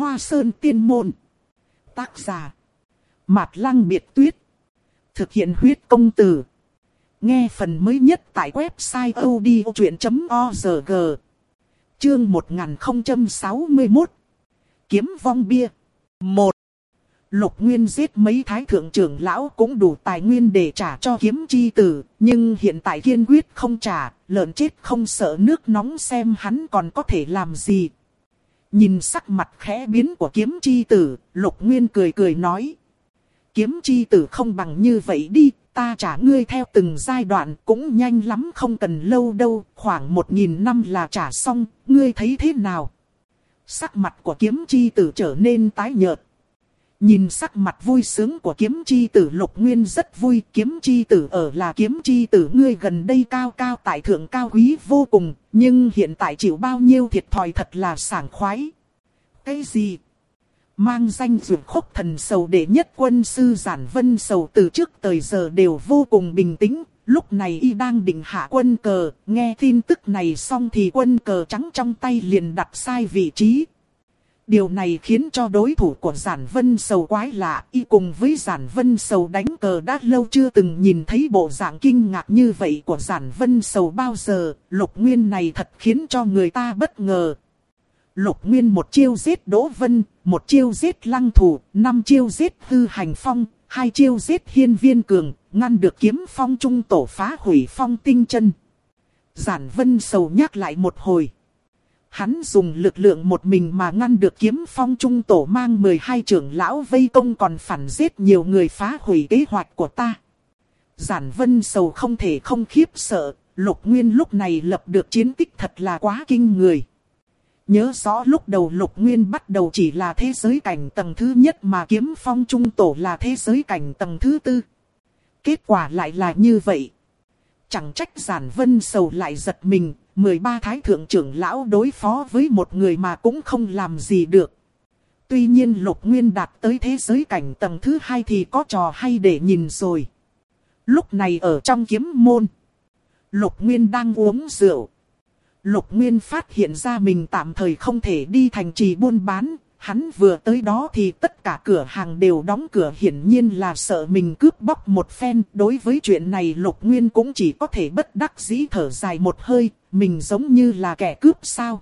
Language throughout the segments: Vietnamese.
Hoa Sơn Tiên Môn. Tác giả Mạt Lăng Biệt Tuyết. Thực hiện huyết công từ. Nghe phần mới nhất tại website odchuyện.org. Chương 1061. Kiếm vong bia. 1. Lục Nguyên giết mấy thái thượng trưởng lão cũng đủ tài nguyên để trả cho kiếm chi tử, nhưng hiện tại kiên quyết không trả, lợn chết không sợ nước nóng, xem hắn còn có thể làm gì. Nhìn sắc mặt khẽ biến của kiếm chi tử, Lục Nguyên cười cười nói. Kiếm chi tử không bằng như vậy đi, ta trả ngươi theo từng giai đoạn, cũng nhanh lắm, không cần lâu đâu, khoảng 1000 năm là trả xong, ngươi thấy thế nào? Sắc mặt của kiếm chi tử trở nên tái nhợt. Nhìn sắc mặt vui sướng của kiếm chi tử, Lục Nguyên rất vui. Kiếm chi tử ở là kiếm chi tử, ngươi gần đây cao cao tại thượng, cao quý vô cùng, nhưng hiện tại chịu bao nhiêu thiệt thòi thật là sảng khoái. Cái gì? Mang danh Dược Khúc Thần Sầu đệ nhất quân sư Giản Vân Sầu từ trước tới giờ đều vô cùng bình tĩnh. Lúc này y đang định hạ quân cờ, nghe tin tức này xong thì quân cờ trắng trong tay liền đặt sai vị trí. Điều này khiến cho đối thủ của Giản Vân Sầu quái lạ, y cùng với Giản Vân Sầu đánh cờ đã lâu chưa từng nhìn thấy bộ dạng kinh ngạc như vậy của Giản Vân Sầu bao giờ. Lục Nguyên này thật khiến cho người ta bất ngờ. Lục Nguyên một chiêu giết Đỗ Vân, một chiêu giết Lăng Thủ, 5 chiêu giết Hư Hành Phong, 2 chiêu giết Hiên Viên Cường, ngăn được kiếm phong trung tổ phá hủy phong tinh chân. Giản Vân Sầu nhắc lại một hồi. Hắn dùng lực lượng một mình mà ngăn được kiếm phong trung tổ mang 12 trưởng lão vây công, còn phản giết nhiều người, phá hủy kế hoạch của ta. Giản Vân Sầu không thể không khiếp sợ, Lục Nguyên lúc này lập được chiến tích thật là quá kinh người. Nhớ rõ lúc đầu Lục Nguyên bắt đầu chỉ là thế giới cảnh tầng thứ nhất mà kiếm phong trung tổ là thế giới cảnh tầng thứ tư. Kết quả lại là như vậy. Chẳng trách Giản Vân Sầu lại giật mình, 13 thái thượng trưởng lão đối phó với một người mà cũng không làm gì được. Tuy nhiên Lục Nguyên đạt tới thế giới cảnh tầng thứ 2 thì có trò hay để nhìn rồi. Lúc này ở trong kiếm môn, Lục Nguyên đang uống rượu. Lục Nguyên phát hiện ra mình tạm thời không thể đi thành trì buôn bán. Hắn vừa tới đó thì tất cả cửa hàng đều đóng cửa, hiển nhiên là sợ mình cướp bóc một phen. Đối với chuyện này Lục Nguyên cũng chỉ có thể bất đắc dĩ thở dài một hơi, mình giống như là kẻ cướp sao.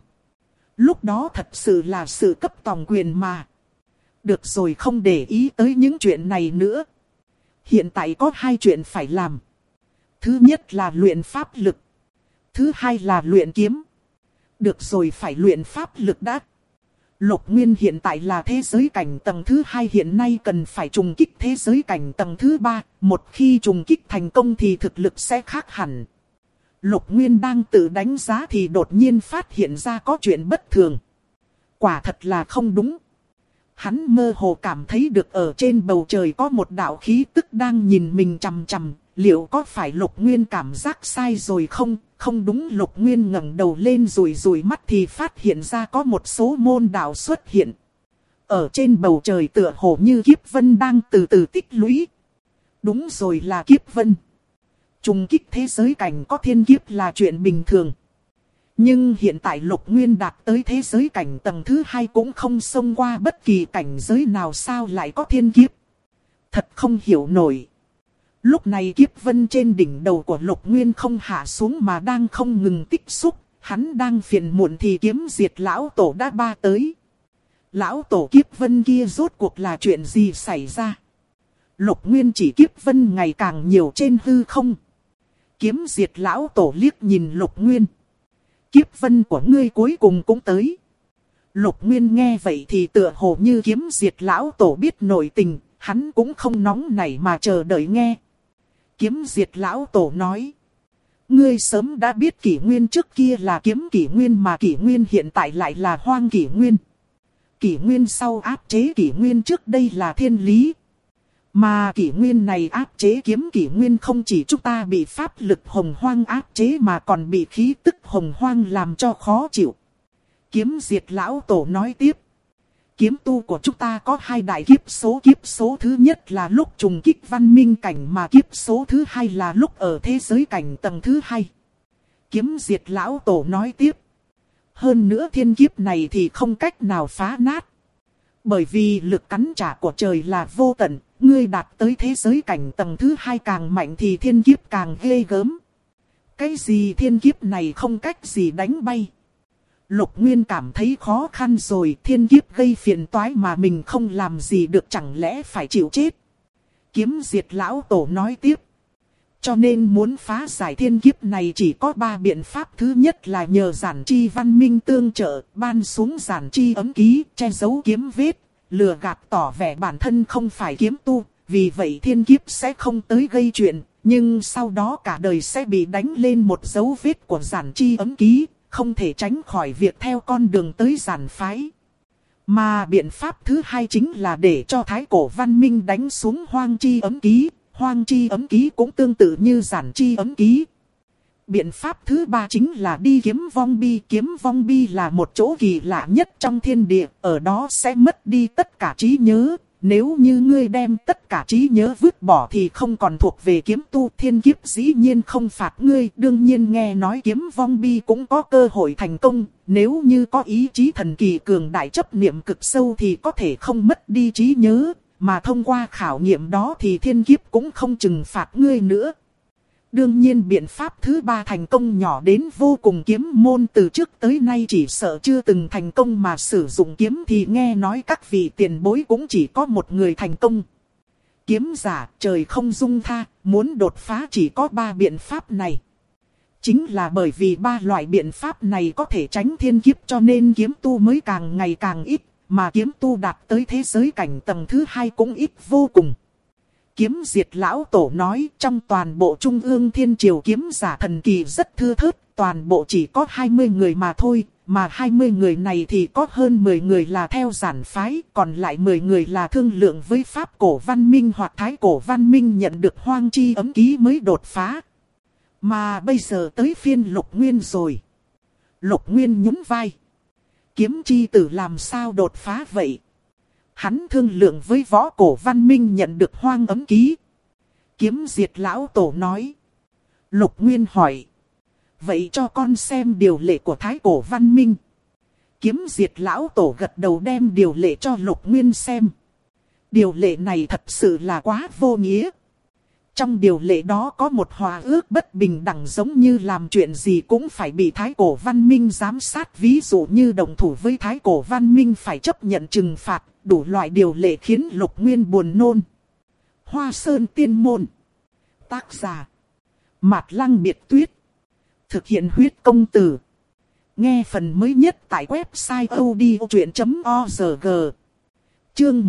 Lúc đó thật sự là sự cấp tòng quyền mà. Được rồi, không để ý tới những chuyện này nữa. Hiện tại có 2 chuyện phải làm. Thứ nhất là luyện pháp lực. Thứ hai là luyện kiếm. Được rồi, phải luyện pháp lực đã. Lục Nguyên hiện tại là thế giới cảnh tầng thứ 2, hiện nay cần phải trùng kích thế giới cảnh tầng thứ 3. Một khi trùng kích thành công thì thực lực sẽ khác hẳn. Lục Nguyên đang tự đánh giá thì đột nhiên phát hiện ra có chuyện bất thường. Quả thật là không đúng. Hắn mơ hồ cảm thấy được ở trên bầu trời có một đạo khí tức đang nhìn mình chằm chằm. Liệu có phải Lục Nguyên cảm giác sai rồi không? Không đúng. Lục Nguyên ngẩng đầu lên rủi mắt thì phát hiện ra có một số môn đạo xuất hiện. Ở trên bầu trời tựa hồ như kiếp vân đang từ từ tích lũy. Đúng rồi, là kiếp vân. Trùng kích thế giới cảnh có thiên kiếp là chuyện bình thường. Nhưng hiện tại Lục Nguyên đạt tới thế giới cảnh tầng thứ 2 cũng không xông qua bất kỳ cảnh giới nào, sao lại có thiên kiếp? Thật không hiểu nổi. Lúc này kiếp vân trên đỉnh đầu của Lục Nguyên không hạ xuống mà đang không ngừng tích xúc. Hắn đang phiền muộn thì kiếm diệt lão tổ đã ba tới. Lão tổ kiếp vân kia rốt cuộc là chuyện gì xảy ra? Lục Nguyên chỉ kiếp vân ngày càng nhiều trên hư không. Kiếm diệt lão tổ liếc nhìn Lục Nguyên. Kiếp vân của ngươi cuối cùng cũng tới. Lục Nguyên nghe vậy thì tựa hồ như kiếm diệt lão tổ biết nội tình. Hắn cũng không nóng nảy mà chờ đợi nghe. Kiếm diệt lão tổ nói. Ngươi sớm đã biết kỷ nguyên trước kia là kiếm kỷ nguyên mà kỷ nguyên hiện tại lại là hoang kỷ nguyên. Kỷ nguyên sau áp chế kỷ nguyên trước đây là thiên lý. Mà kỷ nguyên này áp chế kiếm kỷ nguyên, không chỉ chúng ta bị pháp lực hồng hoang áp chế mà còn bị khí tức hồng hoang làm cho khó chịu. Kiếm diệt lão tổ nói tiếp. Kiếm tu của chúng ta có 2 đại kiếp số thứ nhất là lúc trùng kích văn minh cảnh, mà kiếp số thứ 2 là lúc ở thế giới cảnh tầng thứ 2. Kiếm diệt lão tổ nói tiếp. Hơn nữa thiên kiếp này thì không cách nào phá nát. Bởi vì lực cắn trả của trời là vô tận, ngươi đạt tới thế giới cảnh tầng thứ 2 càng mạnh thì thiên kiếp càng ghê gớm. Cái gì thiên kiếp này không cách gì đánh bay. Lục Nguyên cảm thấy khó khăn rồi, thiên kiếp gây phiền toái mà mình không làm gì được, chẳng lẽ phải chịu chết. Kiếm Diệt lão tổ nói tiếp. Cho nên muốn phá giải thiên kiếp này chỉ có 3 biện pháp. Thứ nhất là nhờ giản chi văn minh tương trợ, ban xuống giản chi ấm ký, che giấu kiếm vết, lừa gạt tỏ vẻ bản thân không phải kiếm tu. Vì vậy thiên kiếp sẽ không tới gây chuyện, nhưng sau đó cả đời sẽ bị đánh lên một dấu vết của giản chi ấm ký, không thể tránh khỏi việc theo con đường tới giản phái. Mà biện pháp thứ hai chính là để cho thái cổ văn minh đánh xuống hoang chi ấm ký. Hoang chi ấm ký cũng tương tự như giản chi ấm ký. Biện pháp thứ ba chính là đi kiếm vong bi. Kiếm vong bi là một chỗ kỳ lạ nhất trong thiên địa, ở đó sẽ mất đi tất cả trí nhớ. Nếu như ngươi đem tất cả trí nhớ vứt bỏ thì không còn thuộc về kiếm tu, thiên kiếp dĩ nhiên không phạt ngươi. Đương nhiên nghe nói kiếm vong bi cũng có cơ hội thành công, nếu như có ý chí thần kỳ cường đại chấp niệm cực sâu thì có thể không mất đi trí nhớ, mà thông qua khảo nghiệm đó thì thiên kiếp cũng không trừng phạt ngươi nữa. Đương nhiên biện pháp thứ ba thành công nhỏ đến vô cùng, kiếm môn từ trước tới nay chỉ sợ chưa từng thành công mà sử dụng kiếm thì nghe nói các vị tiền bối cũng chỉ có một người thành công. Kiếm giả trời không dung tha, muốn đột phá chỉ có 3 biện pháp này. Chính là bởi vì 3 loại biện pháp này có thể tránh thiên kiếp cho nên kiếm tu mới càng ngày càng ít, mà kiếm tu đạt tới thế giới cảnh tầng thứ 2 cũng ít vô cùng. Kiếm Diệt lão tổ nói trong toàn bộ trung ương thiên triều kiếm giả thần kỳ rất thưa thớt, toàn bộ chỉ có 20 người mà thôi, mà 20 người này thì có hơn 10 người là theo giản phái, còn lại 10 người là thương lượng với Pháp cổ văn minh hoặc Thái cổ văn minh nhận được hoang chi ấm ký mới đột phá. Mà bây giờ tới phiên Lục Nguyên rồi. Lục Nguyên nhún vai. Kiếm chi tử làm sao đột phá vậy? Hắn thương lượng với võ cổ văn minh nhận được hoang ấm ký. Kiếm Diệt lão tổ nói. Lục Nguyên hỏi. Vậy cho con xem điều lệ của thái cổ văn minh. Kiếm Diệt lão tổ gật đầu đem điều lệ cho Lục Nguyên xem. Điều lệ này thật sự là quá vô nghĩa. Trong điều lệ đó có một hòa ước bất bình đẳng, giống như làm chuyện gì cũng phải bị thái cổ văn minh giám sát. Ví dụ như đồng thủ với thái cổ văn minh phải chấp nhận trừng phạt. Đủ loại điều lệ khiến Lục Nguyên buồn nôn. Hoa Sơn Tiên Môn. Tác giả Mạt Lăng Biệt Tuyết. Thực hiện huyết công từ. Nghe phần mới nhất tại website odchuyện.org. Chương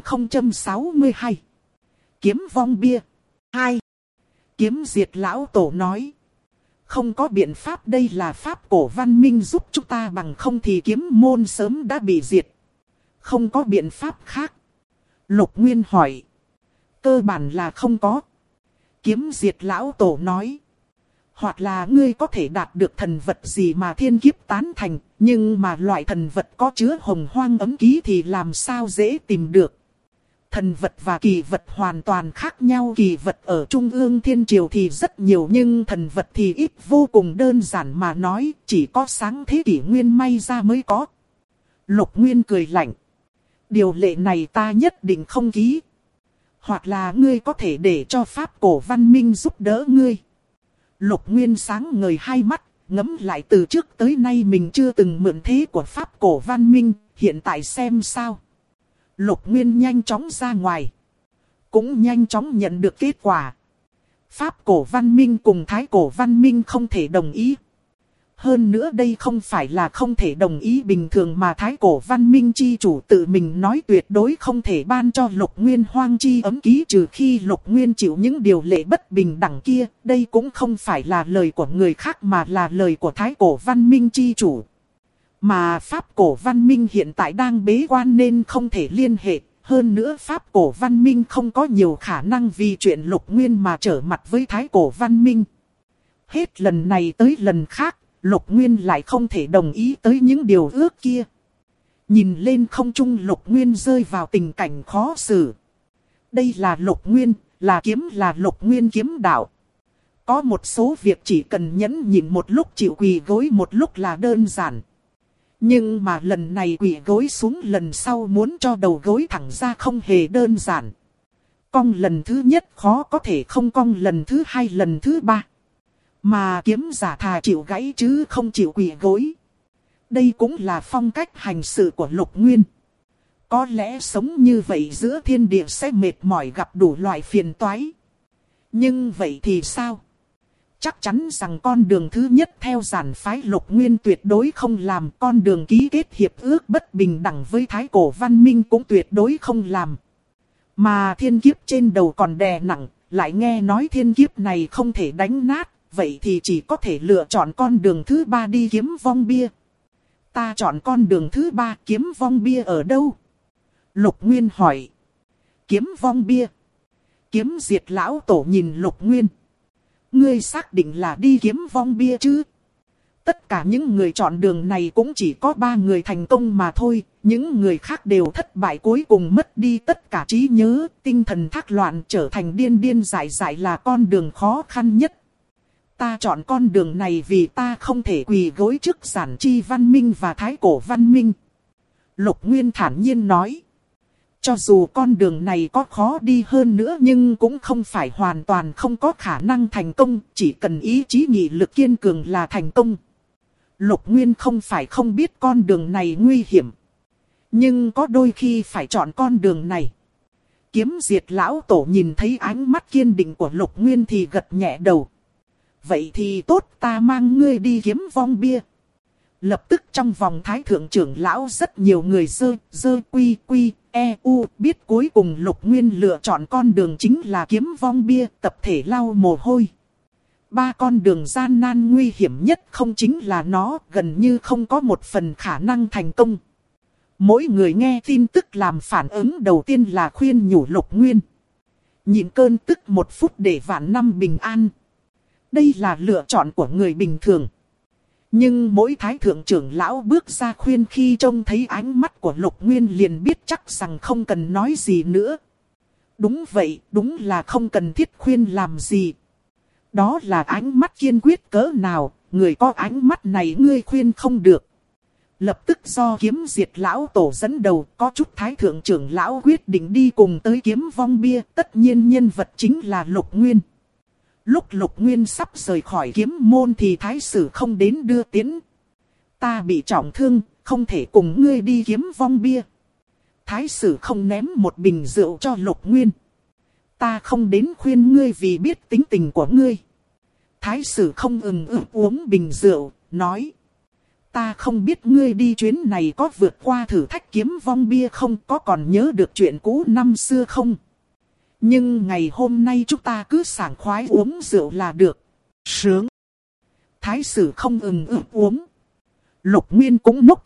1062. Kiếm vong bia 2. Kiếm Diệt lão tổ nói. Không có biện pháp, đây là pháp cổ văn minh giúp chúng ta, bằng không thì kiếm môn sớm đã bị diệt. Không có biện pháp khác. Lục Nguyên hỏi. Cơ bản là không có. Kiếm Diệt lão tổ nói. Hoặc là ngươi có thể đạt được thần vật gì mà thiên kiếp tán thành, nhưng mà loại thần vật có chứa hồng hoang ấm ký thì làm sao dễ tìm được. Thần vật và kỳ vật hoàn toàn khác nhau. Kỳ vật ở Trung ương Thiên Triều thì rất nhiều, nhưng thần vật thì ít vô cùng. Đơn giản mà nói, chỉ có sáng thế kỷ nguyên may ra mới có. Lục Nguyên cười lạnh. Điều lệ này ta nhất định không ký. Hoặc là ngươi có thể để cho Pháp cổ văn minh giúp đỡ ngươi. Lục Nguyên sáng ngời hai mắt, ngẫm lại từ trước tới nay mình chưa từng mượn thế của Pháp cổ văn minh, hiện tại xem sao. Lục Nguyên nhanh chóng ra ngoài. Cũng nhanh chóng nhận được kết quả. Pháp cổ văn minh cùng Thái cổ văn minh không thể đồng ý. Hơn nữa đây không phải là không thể đồng ý bình thường, mà Thái cổ văn minh chi chủ tự mình nói tuyệt đối không thể ban cho Lục Nguyên hoang chi ấm ký trừ khi Lục Nguyên chịu những điều lệ bất bình đẳng kia. Đây cũng không phải là lời của người khác mà là lời của Thái cổ văn minh chi chủ. Mà Pháp cổ văn minh hiện tại đang bế quan nên không thể liên hệ. Hơn nữa Pháp cổ văn minh không có nhiều khả năng vì chuyện Lục Nguyên mà trở mặt với Thái cổ văn minh. Hết lần này tới lần khác, Lục Nguyên lại không thể đồng ý tới những điều ước kia. Nhìn lên không trung, Lục Nguyên rơi vào tình cảnh khó xử. Đây là Lục Nguyên, là Lục Nguyên kiếm đạo. Có một số việc chỉ cần nhẫn nhịn một lúc, chịu quỳ gối một lúc là đơn giản. Nhưng mà lần này quỳ gối xuống, lần sau muốn cho đầu gối thẳng ra không hề đơn giản. Cong lần thứ nhất khó có thể không cong lần thứ hai, lần thứ ba. Mà kiếm giả thà chịu gãy chứ không chịu quỳ gối. Đây cũng là phong cách hành sự của Lục Nguyên. Có lẽ sống như vậy giữa thiên địa sẽ mệt mỏi, gặp đủ loại phiền toái. Nhưng vậy thì sao? Chắc chắn rằng con đường thứ nhất theo giản phái Lục Nguyên tuyệt đối không làm. Con đường ký kết hiệp ước bất bình đẳng với Thái Cổ Văn Minh cũng tuyệt đối không làm. Mà thiên kiếp trên đầu còn đè nặng, lại nghe nói thiên kiếp này không thể đánh nát. Vậy thì chỉ có thể lựa chọn con đường thứ ba, đi kiếm vong bia. Ta chọn con đường thứ ba, kiếm vong bia ở đâu? Lục Nguyên hỏi. Kiếm vong bia. Kiếm diệt lão tổ nhìn Lục Nguyên. Ngươi xác định là đi kiếm vong bia chứ? Tất cả những người chọn đường này cũng chỉ có 3 người thành công mà thôi. Những người khác đều thất bại, cuối cùng mất đi tất cả trí nhớ, tinh thần thác loạn, trở thành điên điên dại dại, là con đường khó khăn nhất. Ta chọn con đường này vì ta không thể quỳ gối trước giản chi văn minh và thái cổ văn minh. Lục Nguyên thản nhiên nói. Cho dù con đường này có khó đi hơn nữa nhưng cũng không phải hoàn toàn không có khả năng thành công, chỉ cần ý chí nghị lực kiên cường là thành công. Lục Nguyên không phải không biết con đường này nguy hiểm, nhưng có đôi khi phải chọn con đường này. Kiếm diệt lão tổ nhìn thấy ánh mắt kiên định của Lục Nguyên thì gật nhẹ đầu. Vậy thì tốt, ta mang ngươi đi kiếm vong bia. Lập tức trong vòng thái thượng trưởng lão rất nhiều người biết cuối cùng Lục Nguyên lựa chọn con đường chính là kiếm vong bia, tập thể lau mồ hôi. 3 con đường gian nan nguy hiểm nhất không chính là nó, gần như không có một phần khả năng thành công. Mỗi người nghe tin tức làm phản ứng đầu tiên là khuyên nhủ Lục Nguyên. Nhịn cơn tức 1 phút để vạn năm bình an. Đây là lựa chọn của người bình thường. Nhưng mỗi thái thượng trưởng lão bước ra khuyên, khi trông thấy ánh mắt của Lục Nguyên liền biết chắc rằng không cần nói gì nữa. Đúng vậy, đúng là không cần thiết khuyên làm gì. Đó là ánh mắt kiên quyết cỡ nào, người có ánh mắt này ngươi khuyên không được. Lập tức do kiếm diệt lão tổ dẫn đầu, có chút thái thượng trưởng lão quyết định đi cùng tới kiếm vong bia, tất nhiên nhân vật chính là Lục Nguyên. Lúc Lục Nguyên sắp rời khỏi kiếm môn thì thái sử không đến đưa tiễn. Ta bị trọng thương, không thể cùng ngươi đi kiếm vong bia. Thái sử không ném một bình rượu cho Lục Nguyên. Ta không đến khuyên ngươi vì biết tính tình của ngươi. Thái sử không uống bình rượu, nói. Ta không biết ngươi đi chuyến này có vượt qua thử thách kiếm vong bia không, có còn nhớ được chuyện cũ năm xưa không? Nhưng ngày hôm nay chúng ta cứ sảng khoái uống rượu là được. Sướng. Thái sử không uống. Lục Nguyên cũng nốc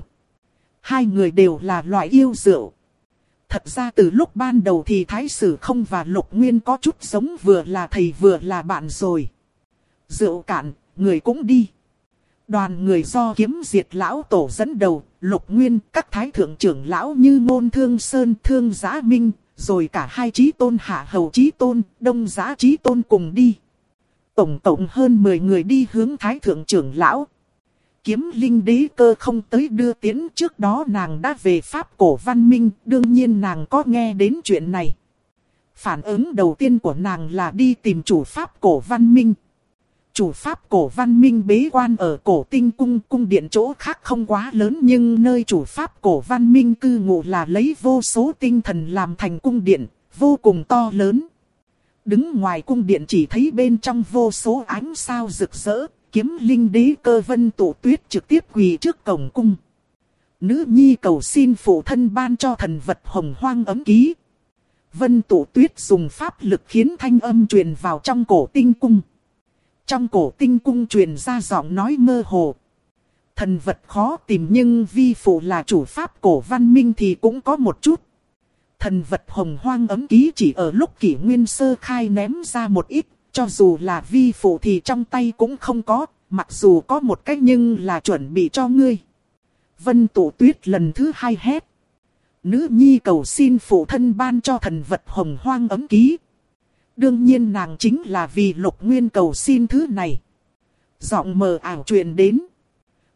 Hai người đều là loại yêu rượu. Thật ra từ lúc ban đầu thì Thái sử không và Lục Nguyên có chút giống, vừa là thầy vừa là bạn rồi. Rượu cạn, người cũng đi. Đoàn người do kiếm diệt lão tổ dẫn đầu, Lục Nguyên, các thái thượng trưởng lão như Ngôn Thương Sơn, Thương Giá Minh, rồi cả 2 chí tôn Hạ Hầu chí tôn, Đông Giá chí tôn cùng đi. Tổng cộng hơn 10 người đi hướng thái thượng trưởng lão. Kiếm Linh Đế Cơ không tới đưa tiễn, trước đó nàng đã về Pháp Cổ Văn Minh, đương nhiên nàng có nghe đến chuyện này. Phản ứng đầu tiên của nàng là đi tìm chủ Pháp Cổ Văn Minh. Chủ Pháp Cổ Văn Minh bế quan ở Cổ Tinh Cung, cung điện chỗ khác không quá lớn, nhưng nơi chủ Pháp Cổ Văn Minh cư ngụ là lấy vô số tinh thần làm thành cung điện, vô cùng to lớn. Đứng ngoài cung điện chỉ thấy bên trong vô số ánh sao rực rỡ, Kiếm Linh Đế Cơ Vân Tụ Tuyết trực tiếp quỳ trước cổng cung. Nữ nhi cầu xin phụ thân ban cho thần vật Hồng Hoang ấm ký. Vân Tụ Tuyết dùng pháp lực khiến thanh âm truyền vào trong Cổ Tinh Cung. Trong Cổ Tinh Cung truyền ra giọng nói mơ hồ. Thần vật khó tìm nhưng vi phụ là chủ Pháp Cổ Văn Minh thì cũng có một chút. Thần vật Hồng Hoang ấm ký chỉ ở lúc Kỷ Nguyên sơ khai ném ra một ít, cho dù là vi phụ thì trong tay cũng không có, mặc dù có một cách nhưng là chuẩn bị cho ngươi. Vân Tụ Tuyết lần thứ 2 hét. Nữ nhi cầu xin phụ thân ban cho thần vật Hồng Hoang ấm ký. Đương nhiên nàng chính là vì Lục Nguyên cầu xin thứ này. Giọng mờ ảo truyền đến.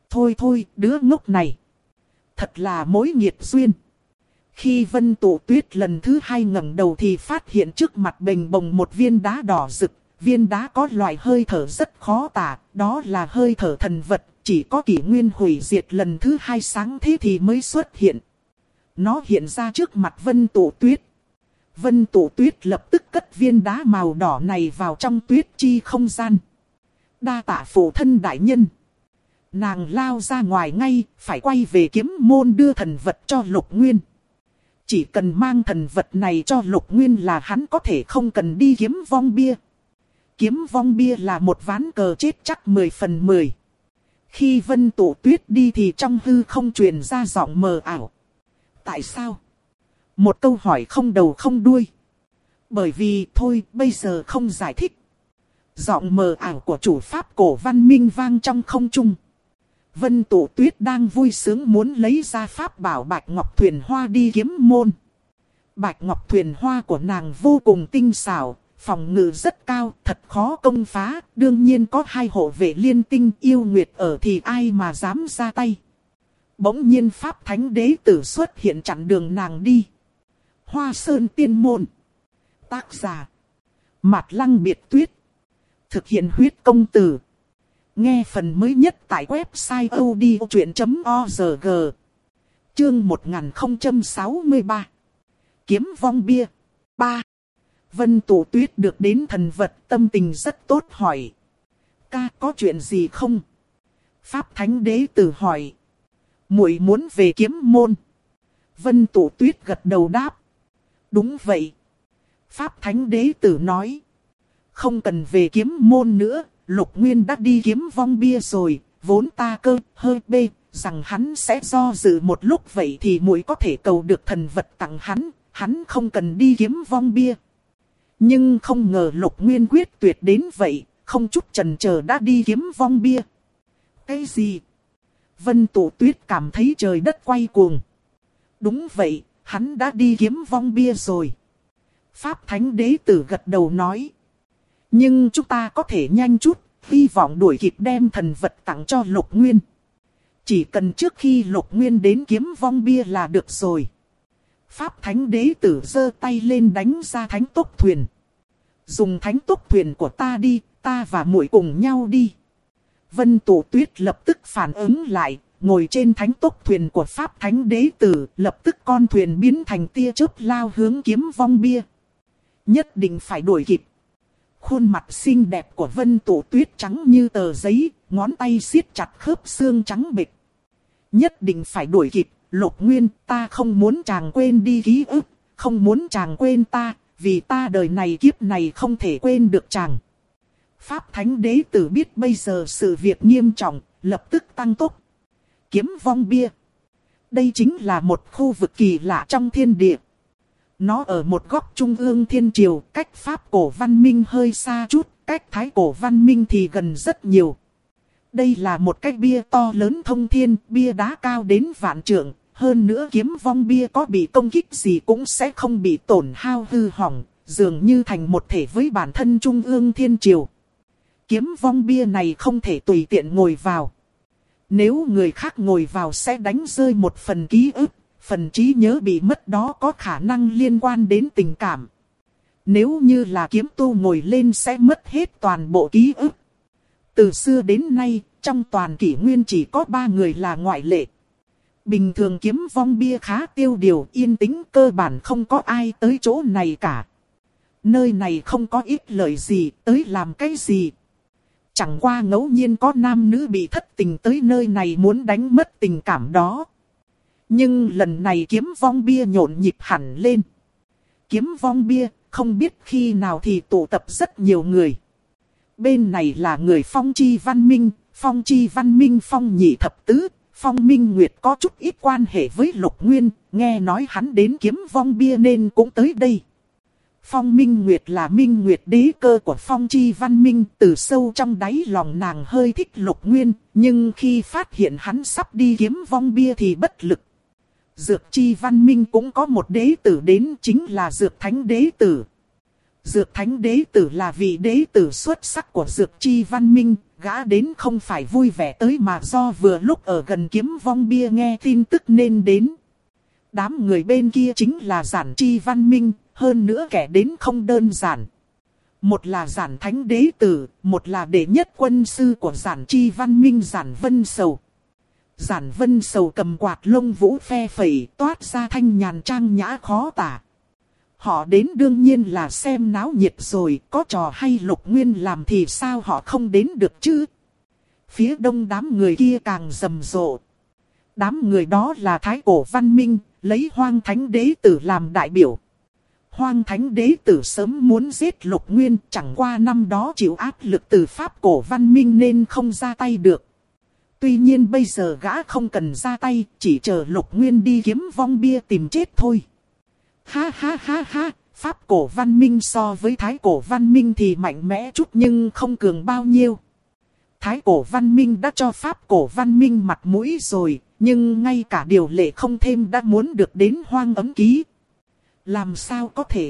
Thôi thôi, đứa ngốc này. Thật là mối nghiệt duyên. Khi Vân Tụ Tuyết lần thứ 2 ngẩng đầu thì phát hiện trước mặt bềnh bồng một viên đá đỏ rực. Viên đá có loại hơi thở rất khó tả, đó là hơi thở thần vật. Chỉ có kỷ nguyên hủy diệt lần thứ 2 sáng thế thì mới xuất hiện. Nó hiện ra trước mặt Vân Tụ Tuyết. Vân Tụ Tuyết lập tức cất viên đá màu đỏ này vào trong tuyết chi không gian. Đa tạ phụ thân đại nhân. Nàng lao ra ngoài ngay, phải quay về kiếm môn đưa thần vật cho Lục Nguyên. Chỉ cần mang thần vật này cho Lục Nguyên là hắn có thể không cần đi kiếm vong bia. Kiếm vong bia là một ván cờ chết chắc 10 phần 10. Khi Vân Tụ Tuyết đi thì trong hư không truyền ra giọng mờ ảo. Tại sao? Một câu hỏi không đầu không đuôi. Bởi vì thôi bây giờ không giải thích. Giọng mờ ảo của chủ pháp cổ văn minh vang trong không trung. Vân Tụ Tuyết đang vui sướng muốn lấy ra pháp bảo Bạch Ngọc Thuyền Hoa đi kiếm môn. Bạch Ngọc Thuyền Hoa của nàng vô cùng tinh xảo, phòng ngự rất cao, thật khó công phá. Đương nhiên có 2 hộ vệ liên tinh yêu nguyệt ở thì ai mà dám ra tay. Bỗng nhiên Pháp Thánh Đế Tử xuất hiện chặn đường nàng đi. Hoa Sơn Tiên Môn. Tác giả Mạt Lăng Biệt Tuyết. Thực hiện huyết công từ. Nghe phần mới nhất tại website odchuyện.org. Chương 1063. Kiếm vong bia 3. Vân Tụ Tuyết được đến thần vật, tâm tình rất tốt hỏi. Ca có chuyện gì không? Pháp Thánh Đế Tử hỏi. Muội muốn về kiếm môn. Vân Tụ Tuyết gật đầu đáp. Đúng vậy. Pháp Thánh Đế Tử nói. Không cần về kiếm môn nữa, Lục Nguyên đã đi kiếm vong bia rồi, vốn ta cơ hơi bê, rằng hắn sẽ do dự một lúc vậy thì muội có thể cầu được thần vật tặng hắn không cần đi kiếm vong bia. Nhưng không ngờ Lục Nguyên quyết tuyệt đến vậy, không chút chần chờ đã đi kiếm vong bia. Cái gì? Vân Tụ Tuyết cảm thấy trời đất quay cuồng. Đúng vậy, hắn đã đi kiếm vong bia rồi. Pháp Thánh Đế Tử gật đầu nói. Nhưng chúng ta có thể nhanh chút, hy vọng đuổi kịp đem thần vật tặng cho Lục Nguyên. Chỉ cần trước khi Lục Nguyên đến kiếm vong bia là được rồi. Pháp Thánh Đế Tử giơ tay lên đánh ra thánh tốc thuyền. Dùng thánh tốc thuyền của ta đi, ta và muội cùng nhau đi. Vân Tụ Tuyết lập tức phản ứng lại, ngồi trên thánh tốc thuyền của Pháp Thánh Đế Tử, lập tức con thuyền biến thành tia chớp lao hướng kiếm vong bia. Nhất định phải đuổi kịp. Khuôn mặt xinh đẹp của Vân Tụ Tuyết trắng như tờ giấy, ngón tay siết chặt khớp xương trắng bệch. Nhất định phải đuổi kịp, Lục Nguyên, ta không muốn chàng quên đi ký ức, không muốn chàng quên ta, vì ta đời này kiếp này không thể quên được chàng. Pháp Thánh Đế Tử biết bây giờ sự việc nghiêm trọng, lập tức tăng tốc. Kiếm vong bia. Đây chính là một khu vực kỳ lạ trong thiên địa. Nó ở một góc trung ương thiên triều, cách Pháp cổ văn minh hơi xa chút, cách Thái cổ văn minh thì gần rất nhiều. Đây là một cái bia to lớn thông thiên, bia đá cao đến vạn trượng. Hơn nữa kiếm vong bia có bị công kích gì cũng sẽ không bị tổn hao hư hỏng, dường như thành một thể với bản thân trung ương thiên triều. Kiếm vong bia này không thể tùy tiện ngồi vào. Nếu người khác ngồi vào sẽ đánh rơi một phần ký ức, phần trí nhớ bị mất đó có khả năng liên quan đến tình cảm. Nếu như là kiếm tu ngồi lên sẽ mất hết toàn bộ ký ức. Từ xưa đến nay, trong toàn kỷ nguyên chỉ có 3 người là ngoại lệ. Bình thường kiếm vong bia khá tiêu điều, yên tĩnh, cơ bản không có ai tới chỗ này cả. Nơi này không có ích lợi gì, tới làm cái gì. Chẳng qua ngẫu nhiên có nam nữ bị thất tình tới nơi này muốn đánh mất tình cảm đó. Nhưng lần này kiếm vong bia nhộn nhịp hẳn lên. Kiếm vong bia, không biết khi nào thì tụ tập rất nhiều người. Bên này là người Phong Chi Văn Minh, Phong Nhị Thập Tứ, Phong Minh Nguyệt có chút ít quan hệ với Lục Nguyên, nghe nói hắn đến kiếm vong bia nên cũng tới đây. Phong Minh Nguyệt là Minh Nguyệt đế cơ của Phong Chi Văn Minh, từ sâu trong đáy lòng nàng hơi thích Lục Nguyên, nhưng khi phát hiện hắn sắp đi kiếm vong bia thì bất lực. Dược Chi Văn Minh cũng có một đế tử đến, chính là Dược Thánh đế tử. Dược thánh đế tử là vị đế tử xuất sắc của dược chi văn minh, gã đến không phải vui vẻ tới mà do vừa lúc ở gần kiếm vong bia nghe tin tức nên đến. Đám người bên kia chính là giản chi văn minh, hơn nữa kẻ đến không đơn giản. Một là giản thánh đế tử, một là đệ nhất quân sư của giản chi văn minh giản vân sầu. Giản vân sầu cầm quạt lông vũ phe phẩy toát ra thanh nhàn trang nhã khó tả. Họ đến đương nhiên là xem náo nhiệt rồi, có trò hay Lục Nguyên làm thì sao họ không đến được chứ. Phía đông đám người kia càng rầm rộ. Đám người đó là Thái Cổ Văn Minh, lấy Hoang Thánh Đế Tử làm đại biểu. Hoang Thánh Đế Tử sớm muốn giết Lục Nguyên, chẳng qua năm đó chịu áp lực từ Pháp Cổ Văn Minh nên không ra tay được. Tuy nhiên bây giờ gã không cần ra tay, chỉ chờ Lục Nguyên đi kiếm vong bia tìm chết thôi. Ha ha ha ha, Pháp Cổ Văn Minh so với Thái Cổ Văn Minh thì mạnh mẽ chút nhưng không cường bao nhiêu. Thái Cổ Văn Minh đã cho Pháp Cổ Văn Minh mặt mũi rồi, nhưng ngay cả điều lệ không thêm đã muốn được đến Hoang ấm ký. Làm sao có thể?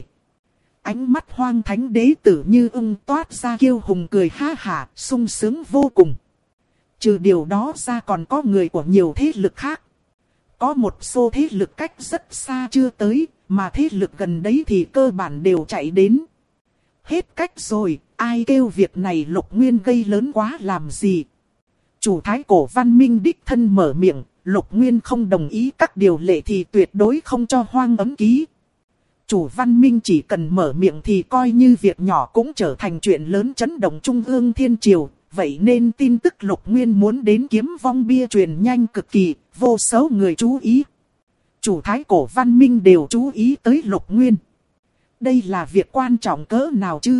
Ánh mắt Hoang Thánh Đế Tử như ưng toát ra kiêu hùng cười ha hả, sung sướng vô cùng. Trừ điều đó ra còn có người của nhiều thế lực khác. Có một số thế lực cách rất xa chưa tới, mà thế lực gần đấy thì cơ bản đều chạy đến. Hết cách rồi, ai kêu việc này Lục Nguyên gây lớn quá làm gì? Chủ Thái Cổ Văn Minh đích thân mở miệng, Lục Nguyên không đồng ý các điều lệ thì tuyệt đối không cho Hoang ấm ký. Chủ Văn Minh chỉ cần mở miệng thì coi như việc nhỏ cũng trở thành chuyện lớn chấn động trung ương thiên triều. Vậy nên tin tức Lục Nguyên muốn đến kiếm vong bia truyền nhanh cực kỳ, vô số người chú ý. Chủ Thái Cổ Văn Minh đều chú ý tới Lục Nguyên. Đây là việc quan trọng cỡ nào chứ?